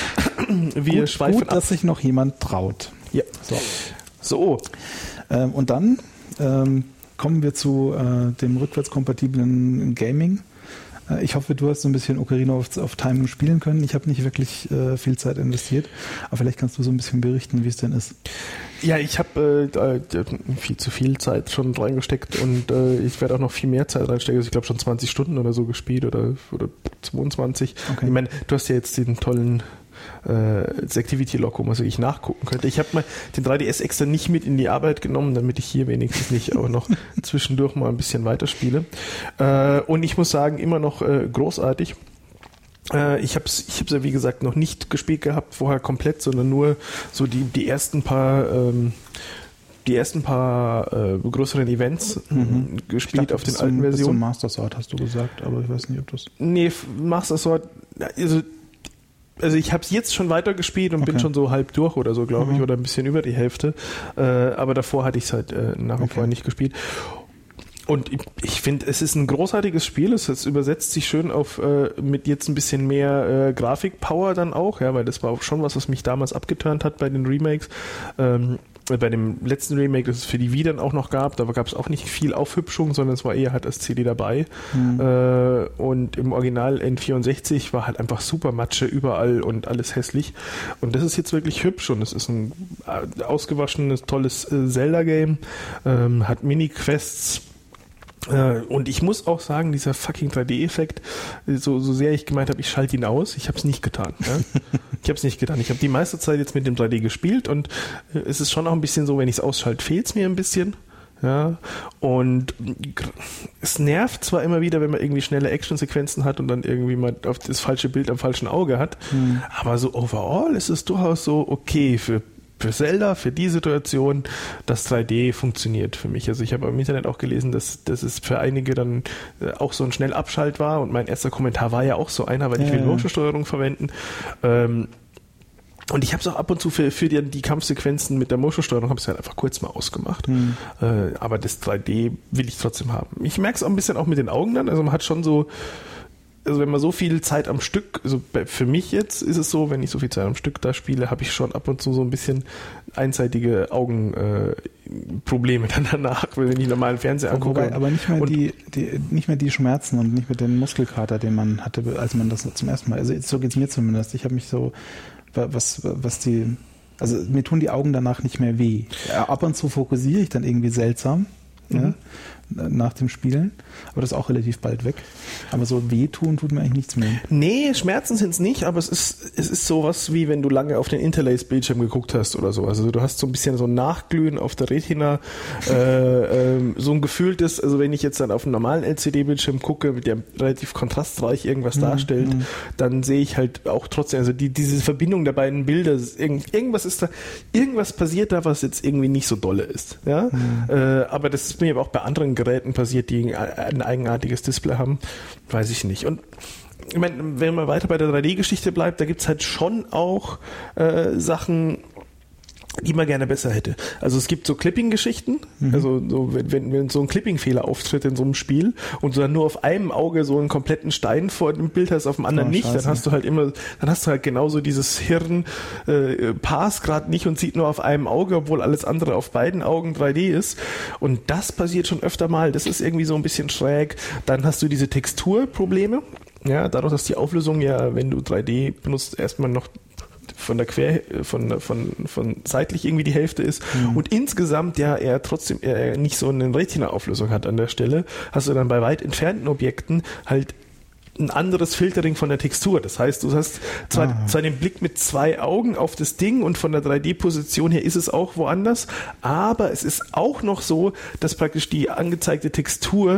Wir gut, schweifen gut, ab. dass sich noch jemand traut. Ja. So. so. Ähm, und dann ähm, kommen wir zu äh, dem rückwärtskompatiblen Gaming. Äh, ich hoffe, du hast so ein bisschen Ocarina of, of Time spielen können. Ich habe nicht wirklich äh, viel Zeit investiert, aber vielleicht kannst du so ein bisschen berichten, wie es denn ist. Ja, ich habe äh, viel zu viel Zeit schon reingesteckt und äh, ich werde auch noch viel mehr Zeit reinstecken. Also ich glaube schon zwanzig Stunden oder so gespielt oder, oder zweiundzwanzig. Okay. Ich meine, du hast ja jetzt den tollen äh, Activity-Log, wo man wirklich nachgucken könnte. Ich habe mal den drei D S extra nicht mit in die Arbeit genommen, damit ich hier wenigstens nicht auch noch zwischendurch mal ein bisschen weiterspiele. Äh, und ich muss sagen, immer noch äh, großartig. Ich habe es, ich habe es ja wie gesagt noch nicht gespielt gehabt vorher komplett, sondern nur so die die ersten paar ähm, die ersten paar äh, größeren Events mhm. gespielt dachte, auf den alten Versionen. Zum Master Sword hast du gesagt, aber ich weiß nicht, ob das. Nee, Master Sword, also also ich habe es jetzt schon weiter gespielt und okay. bin schon so halb durch oder so, glaube mhm. ich, oder ein bisschen über die Hälfte. Äh, aber davor hatte ich es halt äh, nach wie okay. vor nicht gespielt. Und ich finde, es ist ein großartiges Spiel. Es, es übersetzt sich schön auf äh, mit jetzt ein bisschen mehr äh, Grafikpower dann auch, ja, weil das war auch schon was, was mich damals abgeturnt hat bei den Remakes. Ähm, bei dem letzten Remake, das es für die Wii dann auch noch gab, da gab es auch nicht viel Aufhübschung, sondern es war eher halt als C D dabei. Mhm. Äh, und im Original N vierundsechzig war halt einfach super Matsche überall und alles hässlich. Und das ist jetzt wirklich hübsch und es ist ein ausgewaschenes, tolles äh, Zelda-Game, ähm, hat Mini-Quests. Und ich muss auch sagen, dieser fucking drei D-Effekt, so, so sehr ich gemeint habe, ich schalte ihn aus, ich habe es nicht getan. Ja? Ich habe es nicht getan. Ich habe die meiste Zeit jetzt mit dem drei D gespielt und es ist schon auch ein bisschen so, wenn ich es ausschalte, fehlt es mir ein bisschen. Ja, und es nervt zwar immer wieder, wenn man irgendwie schnelle Actionsequenzen hat und dann irgendwie mal auf das falsche Bild am falschen Auge hat, mhm. aber so overall ist es durchaus so okay für Für Zelda, für die Situation, das drei D funktioniert für mich. Also ich habe im Internet auch gelesen, dass, dass es für einige dann auch so ein Schnellabschalt war und mein erster Kommentar war ja auch so einer, weil ich will Motion-Steuerung verwenden. Ähm, und ich habe es auch ab und zu für, für die, die Kampfsequenzen mit der Motion-Steuerung habe ich es halt einfach kurz mal ausgemacht. Mhm. Äh, aber das drei D will ich trotzdem haben. Ich merke es auch ein bisschen auch mit den Augen dann. Also man hat schon so Also wenn man so viel Zeit am Stück, also für mich jetzt ist es so, wenn ich so viel Zeit am Stück da spiele, habe ich schon ab und zu so ein bisschen einseitige Augenprobleme äh, dann danach, wenn ich normalen Fernseher angucke. Wobei, aber nicht mehr die, die, nicht mehr die Schmerzen und nicht mehr den Muskelkater, den man hatte, als man das zum ersten Mal, also so geht es mir zumindest. Ich habe mich so, was, was die, also mir tun die Augen danach nicht mehr weh. Ab und zu fokussiere ich dann irgendwie seltsam. Mhm. Ja, nach dem Spielen, aber das ist auch relativ bald weg. Aber so wehtun tut mir eigentlich nichts mehr. Nee, Schmerzen sind es nicht, aber es ist, es ist sowas wie wenn du lange auf den Interlace-Bildschirm geguckt hast oder so. Also du hast so ein bisschen so ein Nachglühen auf der Retina, äh, äh, so ein gefühltes, also wenn ich jetzt dann auf einen normalen L C D-Bildschirm gucke, der relativ kontrastreich irgendwas mhm. darstellt, mhm. dann sehe ich halt auch trotzdem, also die, diese Verbindung der beiden Bilder, irgend, irgendwas ist da, irgendwas passiert da, was jetzt irgendwie nicht so dolle ist. Ja? Mhm. Äh, aber das ist mir aber auch bei anderen Geräten passiert, die ein eigenartiges Display haben, weiß ich nicht. Und ich meine, wenn man weiter bei der drei D-Geschichte bleibt, da gibt es halt schon auch äh, Sachen, die man gerne besser hätte. Also es gibt so Clipping-Geschichten, mhm. also so, wenn, wenn so ein Clipping-Fehler auftritt in so einem Spiel und du dann nur auf einem Auge so einen kompletten Stein vor dem Bild hast, auf dem anderen oh, nicht, Scheiße. Dann hast du halt immer, dann hast du halt genauso dieses Hirn, äh, passt gerade nicht und sieht nur auf einem Auge, obwohl alles andere auf beiden Augen drei D ist. Und das passiert schon öfter mal. Das ist irgendwie so ein bisschen schräg. Dann hast du diese Texturprobleme. Ja, dadurch, dass die Auflösung ja, wenn du drei D benutzt, erstmal noch von der Quer, von, von, von seitlich irgendwie die Hälfte ist mhm. und insgesamt ja er trotzdem er nicht so eine Retina-Auflösung hat an der Stelle, hast du dann bei weit entfernten Objekten halt ein anderes Filtering von der Textur. Das heißt, du hast zwar, ah. zwar den Blick mit zwei Augen auf das Ding und von der drei D-Position her ist es auch woanders, aber es ist auch noch so, dass praktisch die angezeigte Textur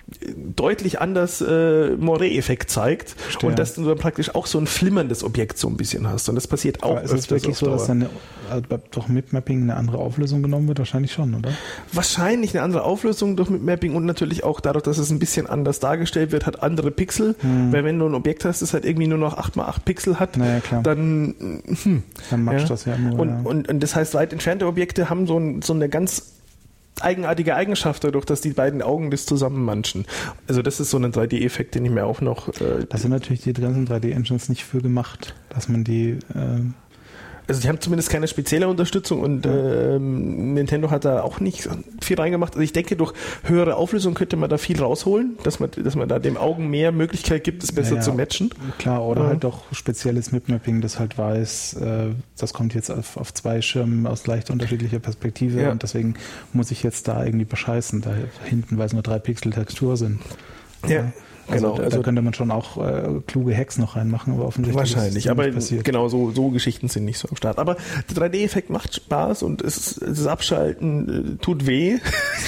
deutlich anders äh, Moiré-Effekt zeigt Verstehe. Und dass du dann praktisch auch so ein flimmerndes Objekt so ein bisschen hast. Und das passiert auch öfters. Ist es wirklich so, Dauer. Dass dann eine, durch Mip-Mapping eine andere Auflösung genommen wird? Wahrscheinlich schon, oder? Wahrscheinlich eine andere Auflösung durch Mip-Mapping und natürlich auch dadurch, dass es ein bisschen anders dargestellt wird, hat andere Pixel. Hm. Weil wenn du ein Objekt hast, das halt irgendwie nur noch acht mal acht Pixel hat, naja, klar. dann hm, dann matscht ja. das ja nur. Und, ja. Und, und das heißt, weit entfernte Objekte haben so, ein, so eine ganz eigenartige Eigenschaft dadurch, dass die beiden Augen das zusammenmanschen. Also das ist so ein drei D-Effekt, den ich mir auch noch... Äh, da sind natürlich die ganzen drei D-Engines nicht für gemacht, dass man die... Äh Also die haben zumindest keine spezielle Unterstützung und ja. ähm, Nintendo hat da auch nicht viel reingemacht. Also ich denke, durch höhere Auflösung könnte man da viel rausholen, dass man, dass man da dem Augen mehr Möglichkeit gibt, es besser ja, ja. zu matchen. Klar, oder ja. halt auch spezielles Mip-Mapping, das halt weiß, äh, das kommt jetzt auf, auf zwei Schirmen aus leicht unterschiedlicher Perspektive ja. und deswegen muss ich jetzt da irgendwie bescheißen, da hinten, weil es nur drei Pixel Textur sind. Ja. ja. Also, genau, da, also da könnte man schon auch äh, kluge Hacks noch reinmachen, aber offensichtlich wahrscheinlich, ist das aber nicht passiert. Genau, so, so Geschichten sind nicht so am Start. Aber der drei D-Effekt macht Spaß und es, das Abschalten äh, tut weh.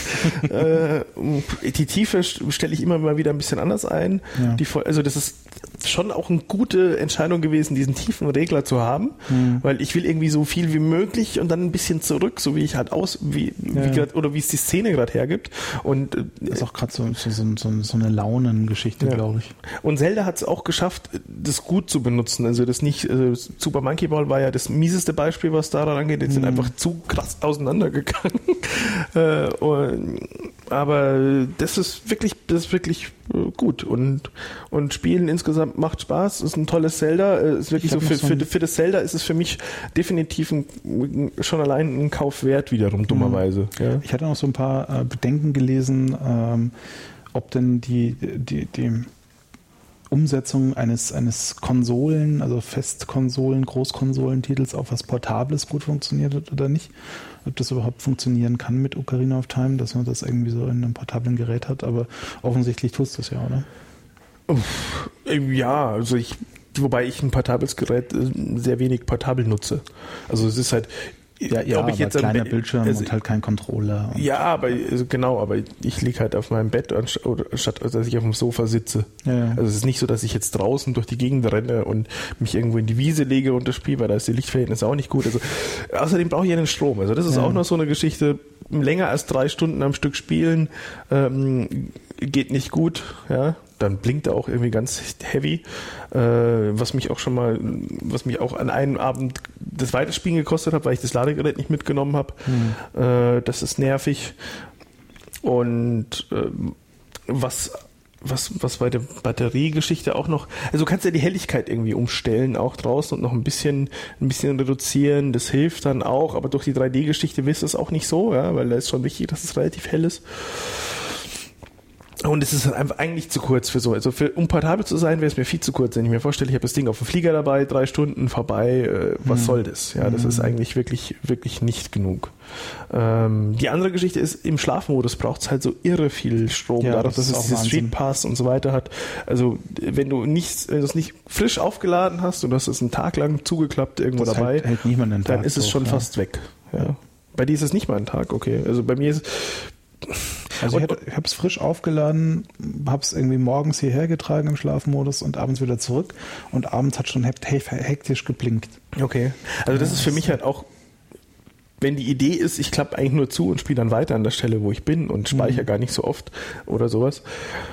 äh, die Tiefe stelle ich immer mal wieder ein bisschen anders ein. Ja. Die, also das ist schon auch eine gute Entscheidung gewesen, diesen tiefen Regler zu haben, mhm. weil ich will irgendwie so viel wie möglich und dann ein bisschen zurück, so wie ich halt aus, wie, ja. wie grad, oder wie es die Szene gerade hergibt. Und äh, das ist auch gerade so, so, so, so eine Launengeschichte. Ja. glaube ich. Und Zelda hat es auch geschafft, das gut zu benutzen. Also das nicht, also Super Monkey Ball war ja das mieseste Beispiel, was daran angeht. Jetzt mhm. sind einfach zu krass auseinandergegangen. und, aber das ist wirklich, das ist wirklich gut und, und Spielen insgesamt macht Spaß, ist ein tolles Zelda, ist wirklich so für, so für, für das Zelda ist es für mich definitiv ein, schon allein ein Kauf wert wiederum, dummerweise. Ja. Ich hatte noch so ein paar äh, Bedenken gelesen, ähm, ob denn die, die, die Umsetzung eines, eines Konsolen, also Festkonsolen, Großkonsolentitels auf was Portables gut funktioniert hat oder nicht. Ob das überhaupt funktionieren kann mit Ocarina of Time, dass man das irgendwie so in einem portablen Gerät hat, aber offensichtlich tust du es ja, oder? Uff, ja, also ich, wobei ich ein portables Gerät sehr wenig portabel nutze. Also es ist halt, ja, ja, ob ich jetzt kleiner ein, Bildschirm also, und halt kein Controller. Ja, aber also genau, aber ich liege halt auf meinem Bett anstatt dass ich auf dem Sofa sitze. Ja, ja. Also es ist nicht so, dass ich jetzt draußen durch die Gegend renne und mich irgendwo in die Wiese lege und das spiele, weil da ist die Lichtverhältnisse auch nicht gut. Also außerdem brauche ich ja den Strom. Also das ist ja auch noch so eine Geschichte. Länger als drei Stunden am Stück spielen ähm, geht nicht gut. Ja, dann blinkt er auch irgendwie ganz heavy, äh, was mich auch schon mal, was mich auch an einem Abend das Weiterspielen gekostet hat, weil ich das Ladegerät nicht mitgenommen habe. Mhm. Äh, das ist nervig. Und äh, was was was bei der Batteriegeschichte auch noch, also du kannst ja die Helligkeit irgendwie umstellen, auch draußen und noch ein bisschen ein bisschen reduzieren, das hilft dann auch, aber durch die drei D-Geschichte willst du es auch nicht so, ja, weil da ist schon wichtig, dass es relativ hell ist. Und es ist halt einfach eigentlich zu kurz für so. Also für, um portabel zu sein, wäre es mir viel zu kurz. Wenn ich mir vorstelle, ich habe das Ding auf dem Flieger dabei, drei Stunden vorbei, äh, was hm. soll das? Ja, das hm. ist eigentlich wirklich, wirklich nicht genug. Ähm, die andere Geschichte ist, im Schlafmodus braucht es halt so irre viel Strom, ja, dadurch, das dass es diese Street Pass und so weiter hat. Also wenn du nicht, wenn du es nicht frisch aufgeladen hast und du hast es einen Tag lang zugeklappt irgendwo das dabei, hält, hält niemand einen Tag dann ist es hoch, schon ja. fast weg. Ja. Bei dir ist es nicht mal ein Tag, okay. Also bei mir ist Also ich, ich habe es frisch aufgeladen, habe es irgendwie morgens hierher getragen im Schlafmodus und abends wieder zurück und abends hat schon hektisch geblinkt. Okay, also das ja, ist für mich halt auch, wenn die Idee ist, ich klappe eigentlich nur zu und spiele dann weiter an der Stelle, wo ich bin und speichere mhm. gar nicht so oft oder sowas,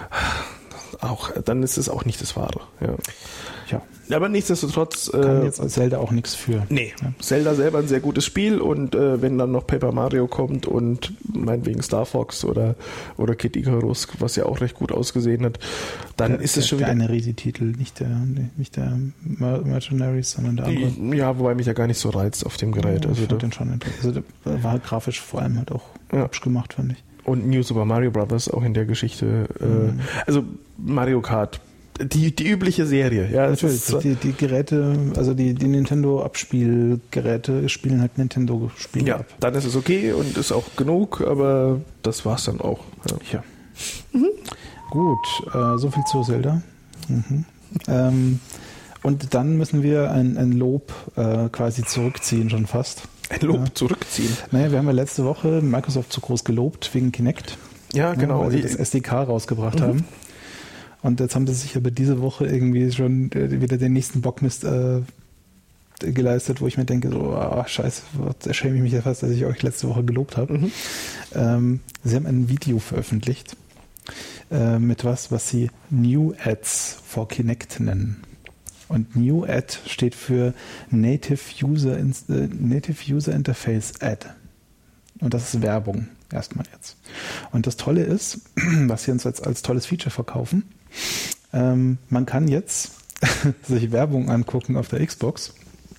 auch, dann ist es auch nicht das Wahre. Ja. Ja. Aber nichtsdestotrotz kann äh, jetzt als Zelda auch nichts für. Nee, ja. Zelda selber ein sehr gutes Spiel und äh, wenn dann noch Paper Mario kommt und meinetwegen Star Fox oder, oder Kid Icarus, was ja auch recht gut ausgesehen hat, dann der, ist der, es schon der wieder... eine Riesi-Titel, nicht der, nicht der Mercenaries, sondern der andere. Ja, wobei mich ja gar nicht so reizt auf dem Gerät. Oh, also ich fand den schon interessant. Also der war grafisch vor allem halt auch ja. hübsch gemacht, fand ich. Und New Super Mario Bros. Auch in der Geschichte. Mhm. Äh, also Mario Kart. Die, die übliche Serie, ja. Natürlich, die, die Geräte, also die, die Nintendo-Abspielgeräte spielen halt Nintendo-Spiele ja, ab. Dann ist es okay und ist auch genug, aber das war's dann auch. Ja. ja. Mhm. Gut, äh, so viel zu Zelda. Mhm. Ähm, und dann müssen wir ein, ein Lob äh, quasi zurückziehen, schon fast. Ein Lob ja. zurückziehen? Naja, wir haben ja letzte Woche Microsoft zu groß gelobt wegen Kinect. Ja, genau. Ja, weil sie das S D K rausgebracht mhm. haben. Und jetzt haben sie sich aber diese Woche irgendwie schon wieder den nächsten Bockmist äh, geleistet, wo ich mir denke, so, oh, scheiße, da schäme ich mich ja fast, dass ich euch letzte Woche gelobt habe. Mhm. Ähm, sie haben ein Video veröffentlicht äh, mit was, was sie New Ads for Kinect nennen. Und New Ad steht für Native User, äh, Native User Interface Ad. Und das ist Werbung, erstmal jetzt. Und das Tolle ist, was sie uns als, als tolles Feature verkaufen, ähm, man kann jetzt sich Werbung angucken auf der Xbox.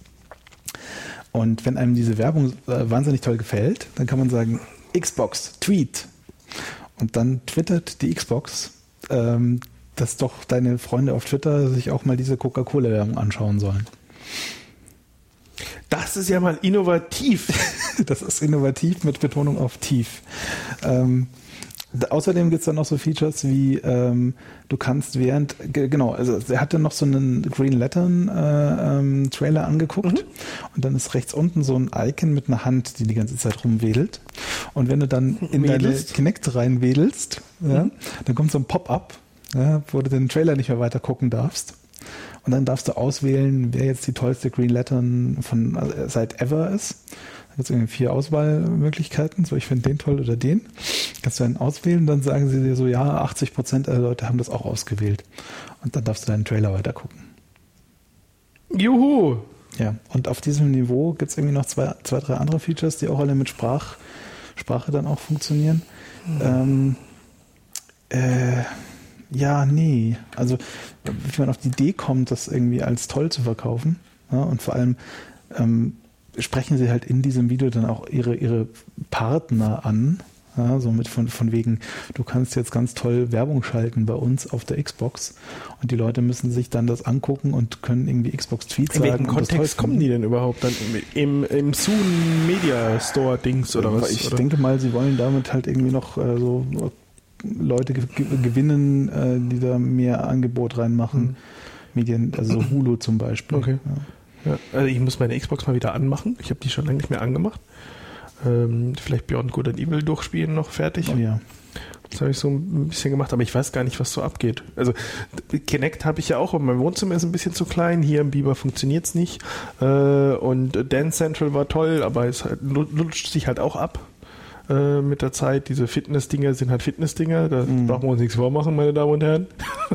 Und wenn einem diese Werbung äh, wahnsinnig toll gefällt, dann kann man sagen, Xbox, Tweet. Und dann twittert die Xbox, ähm, dass doch deine Freunde auf Twitter sich auch mal diese Coca-Cola-Werbung anschauen sollen. Das ist ja mal innovativ. Das ist innovativ mit Betonung auf tief. Ähm, Außerdem gibt es dann noch so Features wie, ähm, du kannst während, g- genau, also er hatte noch so einen Green Lantern äh, ähm, Trailer angeguckt mhm. und dann ist rechts unten so ein Icon mit einer Hand, die die ganze Zeit rumwedelt. Und wenn du dann in Wedelst. deine Kinect reinwedelst, mhm. ja, dann kommt so ein Pop-up, ja, wo du den Trailer nicht mehr weiter gucken darfst. Und dann darfst du auswählen, wer jetzt die tollste Green Lantern von also seit ever ist. Da gibt es irgendwie vier Auswahlmöglichkeiten. So, ich finde den toll oder den. Kannst du dann auswählen, dann sagen sie dir so, ja, achtzig Prozent der Leute haben das auch ausgewählt. Und dann darfst du deinen Trailer weiter gucken. Juhu! Ja, und auf diesem Niveau gibt es irgendwie noch zwei, zwei, drei andere Features, die auch alle mit Sprach, Sprache dann auch funktionieren. Mhm. Ähm, äh, ja, nee. Also, wie man auf die Idee kommt, das irgendwie als toll zu verkaufen, ja, und vor allem ähm, sprechen sie halt in diesem Video dann auch ihre, ihre Partner an, ja, so mit von, von wegen, du kannst jetzt ganz toll Werbung schalten bei uns auf der Xbox und die Leute müssen sich dann das angucken und können irgendwie Xbox-Tweets sagen. In welchem Kontext kommen die denn überhaupt dann? Im, im Zoom Media Store Dings oder was? Ich oder? denke mal, sie wollen damit halt irgendwie noch äh, so Leute ge- gewinnen, äh, die da mehr Angebot reinmachen. Mhm. Medien, also so Hulu zum Beispiel. Okay. Ja. Ja, also ich muss meine Xbox mal wieder anmachen. Ich habe die schon lange nicht mehr angemacht. Ähm, vielleicht Beyond Good and Evil durchspielen noch fertig. Oh ja. Das habe ich so ein bisschen gemacht, aber ich weiß gar nicht, was so abgeht. Also Kinect habe ich ja auch, aber mein Wohnzimmer ist ein bisschen zu klein. Hier im Biber funktioniert es nicht. Äh, und Dance Central war toll, aber es halt, lutscht sich halt auch ab äh, mit der Zeit. Diese Fitness-Dinger sind halt Fitness-Dinger. Da mm. brauchen wir uns nichts vormachen, meine Damen und Herren.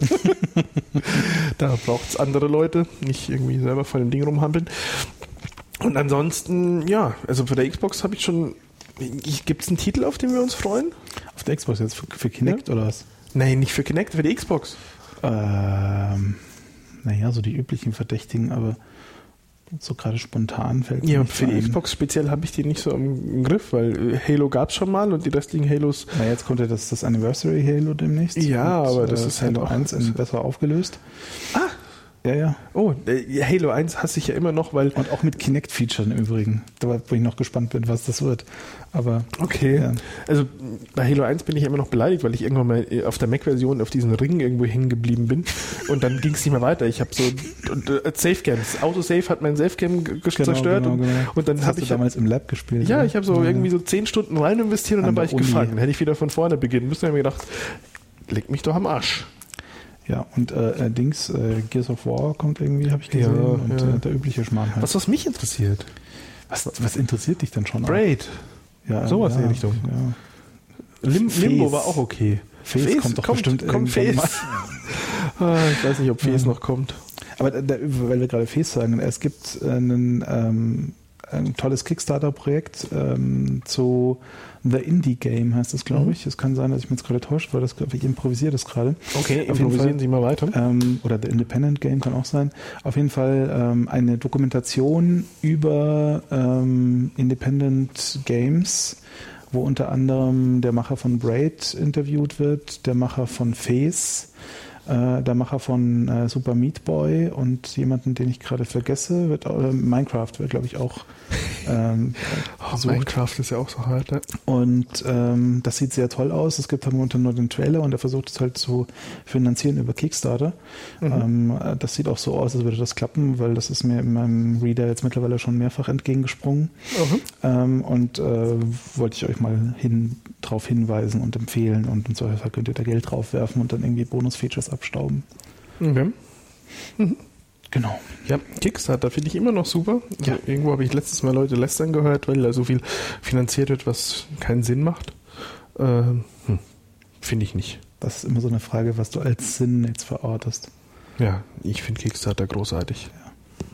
Da braucht es andere Leute, nicht irgendwie selber vor dem Ding rumhampeln. Und ansonsten, ja, also für der Xbox habe ich schon. Gibt es einen Titel, auf den wir uns freuen? Auf der Xbox jetzt für, für Kinect ja? oder was? Nein, nicht für Kinect, für die Xbox. Ähm, naja, so die üblichen Verdächtigen, aber so gerade spontan fällt mir Ja, nicht für die ein. Xbox speziell habe ich die nicht so im, im Griff, weil Halo gab es schon mal und die restlichen Halos. Na, jetzt kommt ja das, das Anniversary Halo demnächst. Ja, und, aber das äh, ist Halo halt auch eins in besser aufgelöst. Ah! Ja, ja. Oh, äh, Halo eins hasse ich ja immer noch, weil... Und auch mit Kinect-Features im Übrigen. Da bin ich noch gespannt bin, was das wird. Aber okay. Ja. Also bei Halo eins bin ich ja immer noch beleidigt, weil ich irgendwann mal auf der Mac-Version auf diesen Ring irgendwo hängen geblieben bin. Und dann ging es nicht mehr weiter. Ich habe so... Und, äh, Safecam. Das Autosave hat mein Safecam g- genau, zerstört. Genau, und, genau. und dann habe ich... damals im Lab gespielt. Ja, oder? ich habe so ja. irgendwie so zehn Stunden rein investiert und An dann war ich Uni. gefangen. Dann hätte ich wieder von vorne beginnen müssen. Dann habe ich mir gedacht, leg mich doch am Arsch. Ja, und äh, Dings, äh, Gears of War kommt irgendwie, habe ich gesehen. Ja, und ja. Äh, der übliche Schmarrn halt. Was, was mich interessiert? Was, was interessiert dich denn schon? Braid. Ja, sowas ja, in die Richtung. Ja. Lim- Limbo war auch okay. Face, Face kommt doch kommt, bestimmt kommt irgendwann Face. ah, ich weiß nicht, ob Face ja. noch kommt. Aber da, weil wir gerade Face sagen, es gibt einen, ähm, ein tolles Kickstarter-Projekt ähm, zu The Indie Game heißt das, glaube ich. Es mhm. kann sein, dass ich mich jetzt gerade täusche, weil das, ich improvisiere das gerade. Okay, Auf improvisieren jeden Fall, Sie mal weiter. Ähm, oder The Independent Game kann auch sein. Auf jeden Fall ähm, eine Dokumentation über ähm, Independent Games, wo unter anderem der Macher von Braid interviewt wird, der Macher von Face, äh, der Macher von äh, Super Meat Boy und jemanden, den ich gerade vergesse, wird äh, Minecraft wird, glaube ich, auch ähm, oh, Minecraft ist ja auch so hart, ne? Und ähm, das sieht sehr toll aus. Es gibt halt momentan nur den Trailer und er versucht es halt zu finanzieren über Kickstarter. Mhm. Ähm, das sieht auch so aus, als würde das klappen, weil das ist mir in meinem Reader jetzt mittlerweile schon mehrfach entgegengesprungen. Mhm. Ähm, und äh, wollte ich euch mal hin, drauf hinweisen und empfehlen und im Zweifelsfall könnt ihr da Geld draufwerfen und dann irgendwie Bonus-Features abstauben. Okay. Mhm. Genau. Ja, Kickstarter finde ich immer noch super. Also ja. Irgendwo habe ich letztes Mal Leute lästern gehört, weil da so viel finanziert wird, was keinen Sinn macht. Ähm, hm, finde ich nicht. Das ist immer so eine Frage, was du als Sinn jetzt verortest. Ja, ich finde Kickstarter großartig. Ja.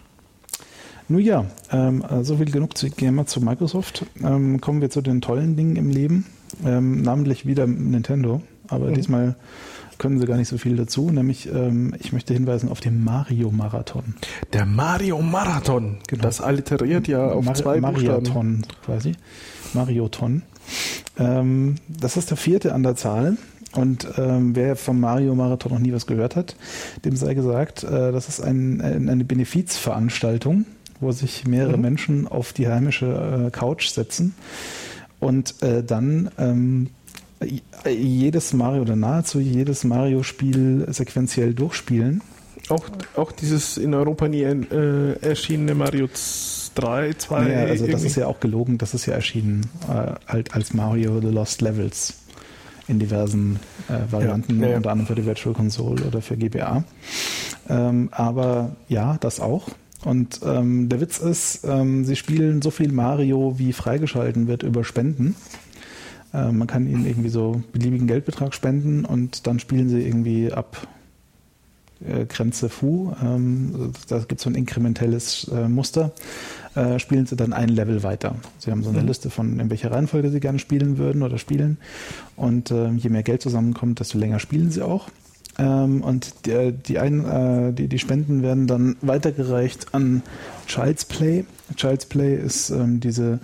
Nun ja, ähm, so viel genug zu, gehen wir zu Microsoft. Ähm, kommen wir zu den tollen Dingen im Leben, ähm, namentlich wieder Nintendo, aber mhm. diesmal können sie gar nicht so viel dazu, nämlich ähm, ich möchte hinweisen auf den Mario-Marathon. Der Mario-Marathon, genau. Das alliteriert ja auf Mar- zwei Marathon Buchstaben. quasi, Marioton. Ähm, das ist der vierte an der Zahl und ähm, wer vom Mario-Marathon noch nie was gehört hat, dem sei gesagt, äh, das ist ein, ein, eine Benefizveranstaltung, wo sich mehrere mhm. Menschen auf die heimische äh, Couch setzen und äh, dann ähm, jedes Mario oder nahezu jedes Mario-Spiel sequenziell durchspielen. Auch, auch dieses in Europa nie äh, erschienene Mario drei, zwei. Naja, also das ist ja auch gelogen, das ist ja erschienen äh, halt als Mario The Lost Levels in diversen äh, Varianten, ja, ja. unter anderem für die Virtual Console oder für G B A. Ähm, aber ja, das auch. Und ähm, der Witz ist, ähm, sie spielen so viel Mario, wie freigeschalten wird über Spenden. Man kann ihnen irgendwie so beliebigen Geldbetrag spenden und dann spielen sie irgendwie ab äh, Grenze Foo, ähm, da gibt es so ein inkrementelles äh, Muster, äh, spielen sie dann ein Level weiter. Sie haben so eine mhm. Liste von, in welcher Reihenfolge sie gerne spielen würden oder spielen. Und äh, je mehr Geld zusammenkommt, desto länger spielen sie auch. Ähm, und die, die, ein, äh, die, die Spenden werden dann weitergereicht an Child's Play. Child's Play ist ähm, diese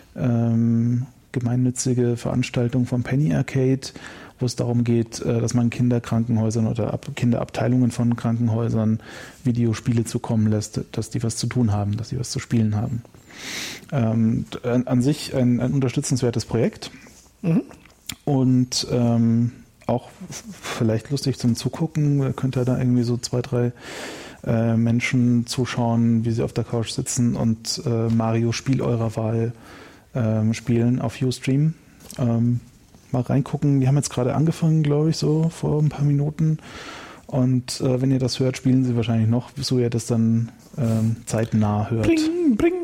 ähm, gemeinnützige Veranstaltung vom Penny Arcade, wo es darum geht, dass man Kinderkrankenhäusern oder Ab- Kinderabteilungen von Krankenhäusern Videospiele zukommen lässt, dass die was zu tun haben, dass die was zu spielen haben. Ähm, an, an sich ein, ein unterstützenswertes Projekt mhm. und ähm, auch vielleicht lustig zum Zugucken. Könnt ihr da irgendwie so zwei, drei äh, Menschen zuschauen, wie sie auf der Couch sitzen und äh, Mario Spiel eurer Wahl äh, spielen auf Ustream. Ähm, mal reingucken. Die haben jetzt gerade angefangen, glaube ich, so vor ein paar Minuten. Und äh, wenn ihr das hört, spielen sie wahrscheinlich noch, so ihr das dann ähm, zeitnah hört. Bring, bring.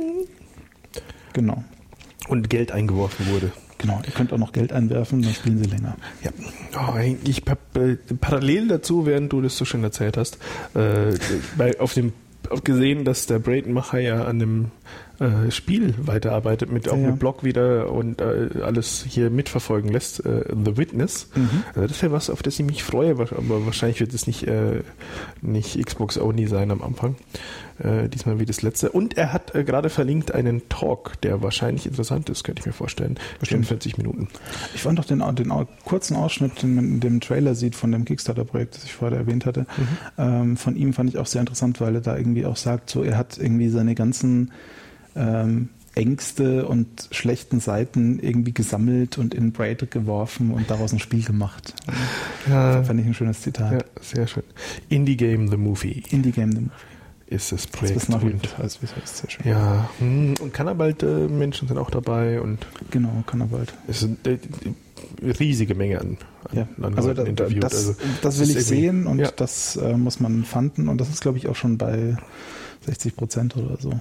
Genau. Und Geld eingeworfen wurde. Genau, ihr könnt auch noch Geld einwerfen, dann spielen sie länger. Ja, oh, ich habe äh, parallel dazu, während du das so schön erzählt hast, äh, bei, auf dem gesehen, dass der Braden-Macher ja an dem äh, Spiel weiterarbeitet, mit, auch ja, ja. mit Blog wieder und äh, alles hier mitverfolgen lässt, äh, The Witness. Mhm. Also das wäre was, auf das ich mich freue, aber wahrscheinlich wird es nicht, äh, nicht Xbox-only sein am Anfang. Äh, diesmal wie das letzte. Und er hat äh, gerade verlinkt einen Talk, der wahrscheinlich interessant ist, könnte ich mir vorstellen. Bestimmt vierzig Minuten. Ich fand doch den, den kurzen Ausschnitt, den man in dem Trailer sieht von dem Kickstarter-Projekt, das ich vorher erwähnt hatte. Mhm. Ähm, von ihm fand ich auch sehr interessant, weil er da irgendwie auch sagt, so er hat irgendwie seine ganzen ähm, Ängste und schlechten Seiten irgendwie gesammelt und in Braid geworfen und daraus ein Spiel gemacht. Ja, das fand ich ein schönes Zitat. Ja, sehr schön. Indie Game The Movie. Indie Game The Movie. Ist das Projekt. Das noch und, als wie heißt, sehr schön. Ja, und Kannabald-Menschen sind auch dabei und genau, Kannabald. Es ist eine riesige Menge an, an, ja. an also da, interviewt. Das, also das will ich sehen und ja. das äh, muss man fanden und das ist, glaube ich, auch schon bei sechzig Prozent oder so.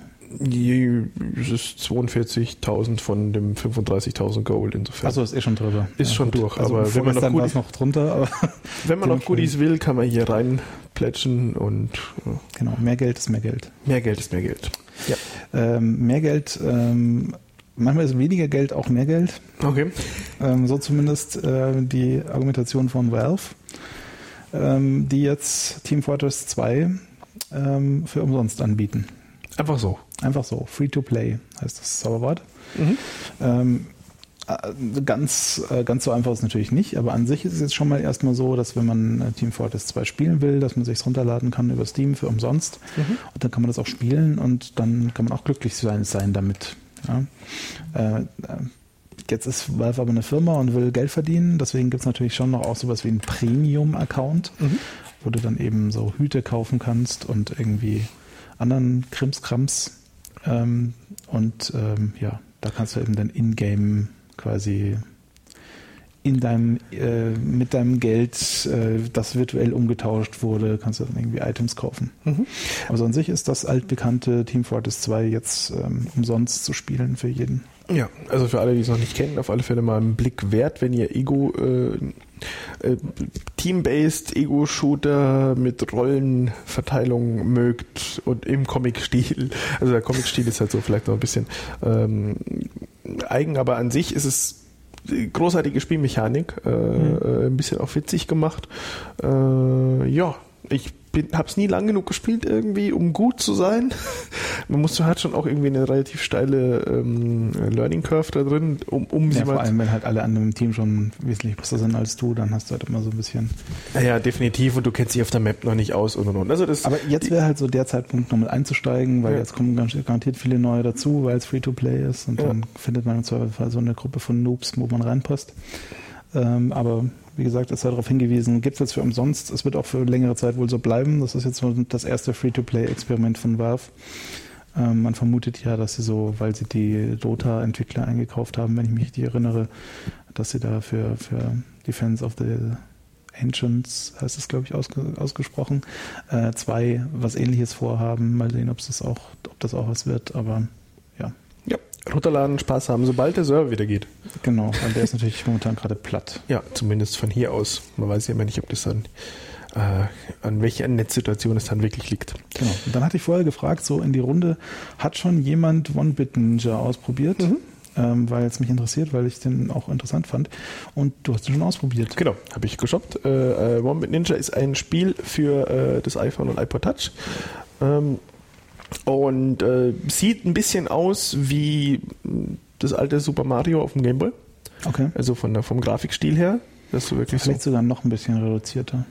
Es ist zweiundvierzigtausend von dem fünfunddreißigtausend Gold insofern. Achso, ist eh schon drüber. Ist ja, schon gut. durch, also aber wenn man noch Goodies, noch drunter. Aber wenn man noch Goodies will, kann man hier reinplätschen und ja. Genau, mehr Geld ist mehr Geld. Mehr Geld ist mehr Geld. Ja. Ähm, mehr Geld, ähm, manchmal ist weniger Geld auch mehr Geld. Okay. Ähm, so zumindest äh, die Argumentation von Valve, ähm, die jetzt Team Fortress zwei ähm, für umsonst anbieten. Einfach so. Einfach so. Free-to-play heißt das Zauberwort. Mhm. Ähm, ganz, äh, ganz so einfach ist es natürlich nicht, aber an sich ist es jetzt schon mal erstmal so, dass wenn man äh, Team Fortress zwei spielen will, dass man sich runterladen kann über Steam für umsonst mhm. und dann kann man das auch spielen und dann kann man auch glücklich sein, sein damit. Ja. Äh, jetzt ist Valve aber eine Firma und will Geld verdienen, deswegen gibt es natürlich schon noch auch sowas wie einen Premium-Account, mhm. wo du dann eben so Hüte kaufen kannst und irgendwie anderen Krimskrams ähm, und ähm, ja, da kannst du eben dann in-game quasi in deinem, äh, mit deinem Geld, äh, das virtuell umgetauscht wurde, kannst du dann irgendwie Items kaufen. Mhm. Also an sich ist das altbekannte Team Fortress zwei jetzt ähm, umsonst zu spielen für jeden. Ja, also für alle, die es noch nicht kennen, auf alle Fälle mal einen Blick wert, wenn ihr Ego äh, äh, Team-based Ego-Shooter mit Rollenverteilung mögt und im Comic-Stil. Also der Comic-Stil ist halt so vielleicht noch ein bisschen ähm, eigen, aber an sich ist es großartige Spielmechanik, äh, mhm. äh, ein bisschen auch witzig gemacht. Äh, ja, ich habe es nie lang genug gespielt irgendwie, um gut zu sein. Man muss hat schon auch irgendwie eine relativ steile ähm, Learning Curve da drin, um, um ja, sie vor mal... allem, wenn halt alle anderen im Team schon wesentlich besser sind als du, dann hast du halt immer so ein bisschen... Naja, definitiv, und du kennst dich auf der Map noch nicht aus und und und. Also das, aber jetzt wäre halt so der Zeitpunkt, nochmal einzusteigen, weil ja. jetzt kommen garantiert viele neue dazu, weil es Free-to-Play ist und ja. dann findet man im Zweifelsfall so eine Gruppe von Noobs, wo man reinpasst. Ähm, aber wie gesagt, es sei darauf hingewiesen, gibt es jetzt für umsonst. Es wird auch für längere Zeit wohl so bleiben. Das ist jetzt so das erste Free-to-Play-Experiment von Valve. Ähm, man vermutet ja, dass sie so, weil sie die Dota-Entwickler eingekauft haben, wenn ich mich richtig erinnere, dass sie da für, für Defense of the Ancients, heißt es glaube ich ausge, ausgesprochen, äh, zwei was Ähnliches vorhaben. Mal sehen, ob das auch, ob das auch was wird, aber ja. Ja. Runterladen, Spaß haben, sobald der Server wieder geht. Genau, weil der ist natürlich momentan gerade platt. Ja, zumindest von hier aus. Man weiß ja immer nicht, ob das dann äh, an welcher Netzsituation es dann wirklich liegt. Genau. Und dann hatte ich vorher gefragt, so in die Runde, hat schon jemand One-Bit-Ninja ausprobiert? Mhm. Ähm, weil es mich interessiert, weil ich den auch interessant fand. Und du hast ihn schon ausprobiert. Genau, habe ich geshoppt. Äh, äh, One-Bit Ninja ist ein Spiel für äh, das iPhone und iPod Touch. Ähm, und äh, sieht ein bisschen aus wie das alte Super Mario auf dem Game Boy. Okay. Also von der, vom Grafikstil her. Das ist wirklich Vielleicht so. sogar noch ein bisschen reduzierter.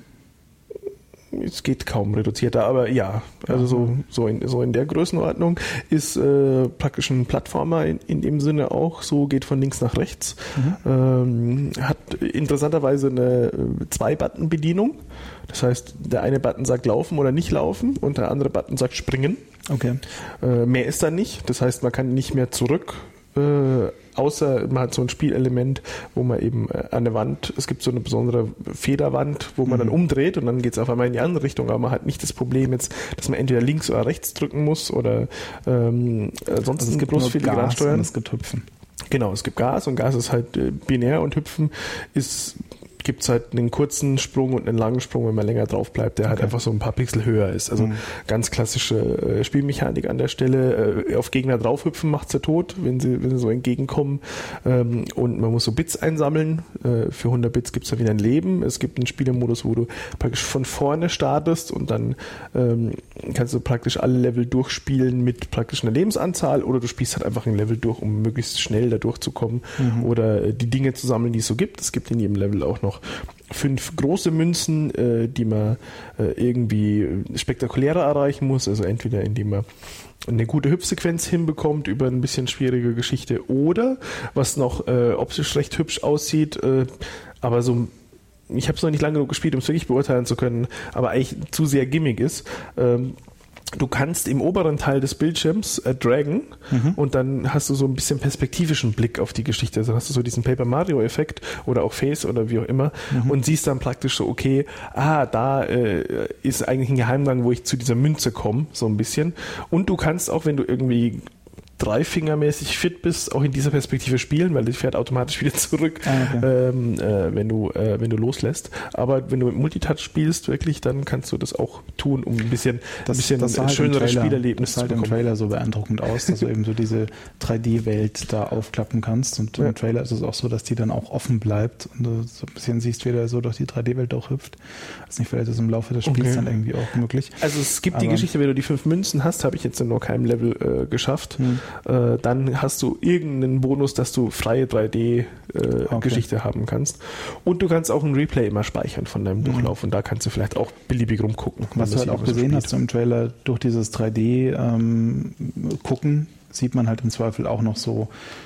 Es geht kaum reduzierter, aber ja, also so, so, in, so in der Größenordnung ist äh, praktisch ein Plattformer in, in dem Sinne auch, so geht von links nach rechts. Mhm. Ähm, hat interessanterweise eine Zwei-Button-Bedienung. Das heißt, der eine Button sagt laufen oder nicht laufen und der andere Button sagt springen. Okay. Äh, mehr ist da nicht. Das heißt, man kann nicht mehr zurück, äh, außer man hat so ein Spielelement, wo man eben äh, an der Wand, es gibt so eine besondere Federwand, wo man mhm. dann umdreht und dann geht es auf einmal in die andere Richtung, aber man hat nicht das Problem jetzt, dass man entweder links oder rechts drücken muss oder ähm, sonst also es gibt bloß nur Filigran Gas steuern. Und es gibt Hüpfen. Genau, es gibt Gas und Gas ist halt äh, binär und Hüpfen ist gibt es halt einen kurzen Sprung und einen langen Sprung, wenn man länger drauf bleibt, der okay. halt einfach so ein paar Pixel höher ist. Also mhm. ganz klassische äh, Spielmechanik an der Stelle. Äh, auf Gegner draufhüpfen macht sie tot, wenn sie, wenn sie so entgegenkommen. Ähm, und man muss so Bits einsammeln. Äh, für hundert Bits gibt es dann wieder ein Leben. Es gibt einen Spielemodus, wo du praktisch von vorne startest und dann ähm, kannst du praktisch alle Level durchspielen mit praktisch einer Lebensanzahl oder du spielst halt einfach ein Level durch, um möglichst schnell da durchzukommen mhm. oder äh, die Dinge zu sammeln, die es so gibt. Es gibt in jedem Level auch noch fünf große Münzen, äh, die man äh, irgendwie spektakulärer erreichen muss, also entweder indem man eine gute Hüpfsequenz hinbekommt über ein bisschen schwierige Geschichte oder, was noch äh, optisch recht hübsch aussieht, äh, aber so ich habe es noch nicht lange genug gespielt, um es wirklich beurteilen zu können, aber eigentlich zu sehr gimmick ist. Ähm, Du kannst im oberen Teil des Bildschirms äh, dragen mhm. und dann hast du so ein bisschen perspektivischen Blick auf die Geschichte. Also hast du so diesen Paper Mario Effekt oder auch Face oder wie auch immer mhm. und siehst dann praktisch so, okay, ah, da äh, ist eigentlich ein Geheimgang, wo ich zu dieser Münze komme, so ein bisschen. Und du kannst auch, wenn du irgendwie dreifingermäßig fit bist, auch in dieser Perspektive spielen, weil das fährt automatisch wieder zurück, ah, okay. ähm, äh, wenn du äh, wenn du loslässt. Aber wenn du mit Multitouch spielst, wirklich, dann kannst du das auch tun, um ein bisschen das, ein bisschen das sah halt schöneres Trailer, Spielerlebnis zu bekommen. Das sah halt im Trailer so beeindruckend aus, dass du eben so diese drei D Welt da aufklappen kannst und ja. im Trailer ist es auch so, dass die dann auch offen bleibt und du so ein bisschen siehst, wie der so durch die drei D Welt auch hüpft. Das ist nicht, vielleicht ist es im Laufe des Spiels okay. dann irgendwie auch möglich. Also es gibt Aber die Geschichte, wenn du die fünf Münzen hast, habe ich jetzt in nur keinem Level äh, geschafft. Hm. Äh, dann hast du irgendeinen Bonus, dass du freie drei D-Geschichte äh, okay. haben kannst. Und du kannst auch ein Replay immer speichern von deinem Durchlauf. Mhm. Und da kannst du vielleicht auch beliebig rumgucken. Was du halt auch gesehen so hast im Trailer, durch dieses drei D ähm, gucken, sieht man halt im Zweifel auch noch so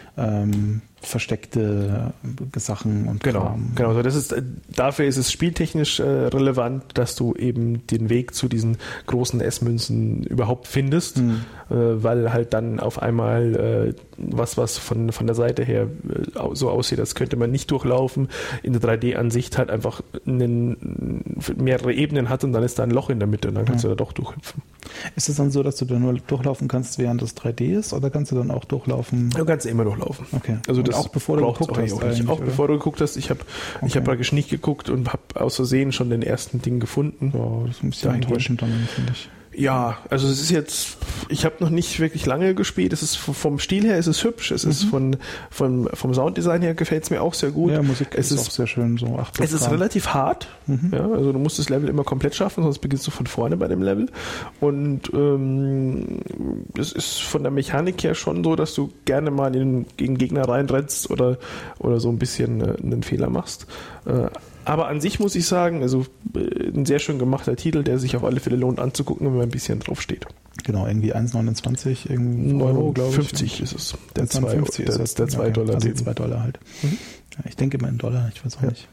ähm, versteckte Sachen und genau, Kram. Genau, also das ist, dafür ist es spieltechnisch äh, relevant, dass du eben den Weg zu diesen großen S-Münzen überhaupt findest, mhm. äh, weil halt dann auf einmal äh, was, was von, von der Seite her äh, so aussieht, als könnte man nicht durchlaufen, in der drei D-Ansicht halt einfach einen, mehrere Ebenen hat und dann ist da ein Loch in der Mitte und dann kannst mhm. du da doch durchhüpfen. Ist es dann so, dass du da nur durchlaufen kannst, während das drei D ist, oder kannst du dann auch durchlaufen? Du kannst immer durchlaufen. Okay. Also das auch bevor du geguckt hast. Auch, auch bevor du geguckt hast. Ich habe okay. ich hab praktisch nicht geguckt und habe aus Versehen schon den ersten Ding gefunden. Ja, das ist ein bisschen enttäuschend dann, finde ich. Ja, also es ist jetzt, ich habe noch nicht wirklich lange gespielt. Es ist vom Stil her, es ist hübsch. Es mhm. ist von, von vom Sounddesign her gefällt es mir auch sehr gut. Ja, Musik es ist, ist auch sehr schön. So es ist relativ hart. Mhm. Ja, also du musst das Level immer komplett schaffen, sonst beginnst du von vorne bei dem Level. Und ähm, es ist von der Mechanik her schon so, dass du gerne mal in, gegen Gegner reinrennst oder oder so ein bisschen äh, einen Fehler machst. Äh, Aber an sich muss ich sagen, also ein sehr schön gemachter Titel, der sich auf alle Fälle lohnt anzugucken, wenn man ein bisschen drauf steht. Genau, irgendwie eins Komma neunundzwanzig Euro, glaube ich. fünfzig ist es. Der zwei okay. Dollar. Also zwei Dollar halt. Mhm. Ja, ich denke immer in Dollar, ich weiß auch ja. nicht.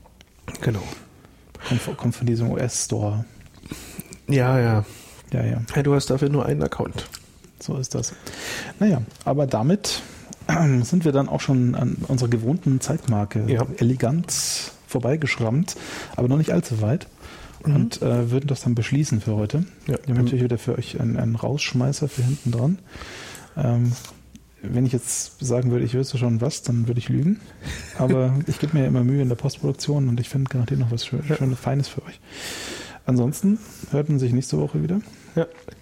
Genau. Kommt, kommt von diesem U S-Store. Ja, ja. Ja, ja. Ja, du hast dafür nur einen Account. So ist das. Naja, aber damit sind wir dann auch schon an unserer gewohnten Zeitmarke ja. elegant vorbeigeschrammt, aber noch nicht allzu weit mhm. und äh, würden das dann beschließen für heute. Ja. Wir haben natürlich wieder für euch einen, einen Rausschmeißer für hinten dran. Ähm, wenn ich jetzt sagen würde, ich wüsste schon was, dann würde ich lügen. Aber ich gebe mir ja immer Mühe in der Postproduktion und ich finde garantiert noch was schön, ja. Schönes, Feines für euch. Ansonsten hört man sich nächste Woche wieder. Ja.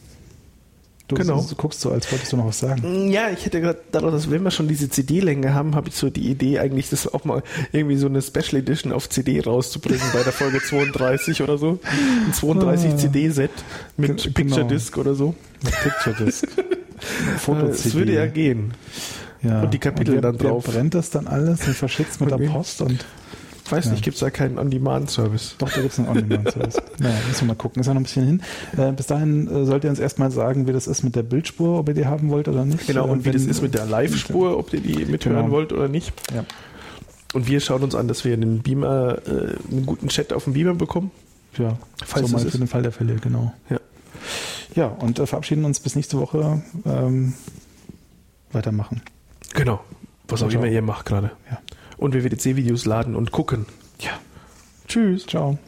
Du, genau. du guckst so, als wolltest du noch was sagen. Ja, ich hätte gerade daraus, dass wenn wir schon diese C D-Länge haben, habe ich so die Idee eigentlich, das auch mal irgendwie so eine Special Edition auf C D rauszubringen bei der Folge zweiunddreißig oder so. Ein zweiunddreißig ah, C D-Set mit genau. Picture Disc oder so. Mit Picture Disc. Foto-C D. Das würde ja gehen. Ja. Und die Kapitel und wer, dann drauf. Wer brennt das dann alles und verschickt es mit Okay. der Post und Weiß ja. nicht, gibt es da keinen On-Demand-Service? Doch, da gibt es einen On-Demand-Service. Naja, müssen wir mal gucken. Ist ja noch ein bisschen hin. Äh, bis dahin äh, sollt ihr uns erstmal sagen, wie das ist mit der Bildspur, ob ihr die haben wollt oder nicht. Genau, und äh, wie das wenn, ist mit der Live-Spur, ob ihr die mithören Genau. wollt oder nicht. Ja. Und wir schauen uns an, dass wir einen Beamer, äh, einen guten Chat auf dem Beamer bekommen. Ja, Falls so es mal ist. für den Fall der Fälle, genau. Ja. Ja, und äh, verabschieden uns bis nächste Woche. Ähm, weitermachen. Genau. Was auch Ciao. immer ihr macht gerade. Ja. Und wir W W C-Videos laden und gucken. Ja. Tschüss. Ciao.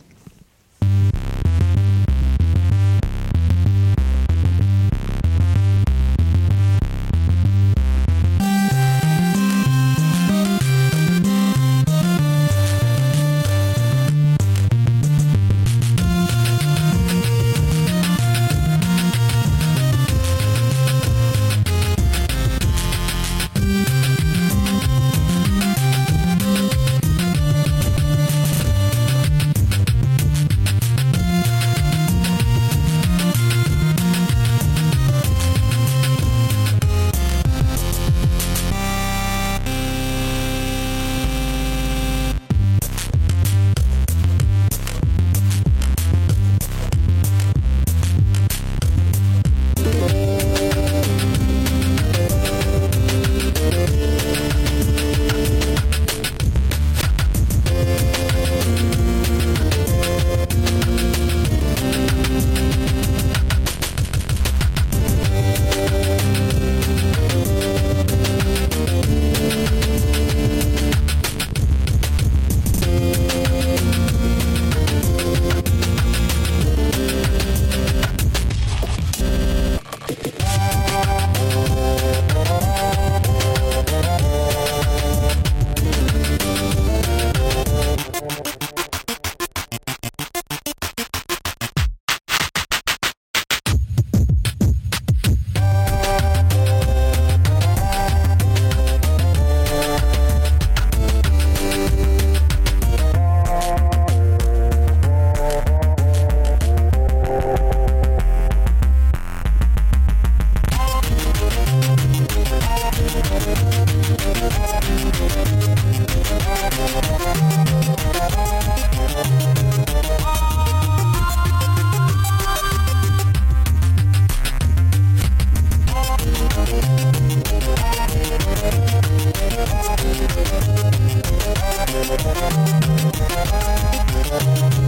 We'll be right back.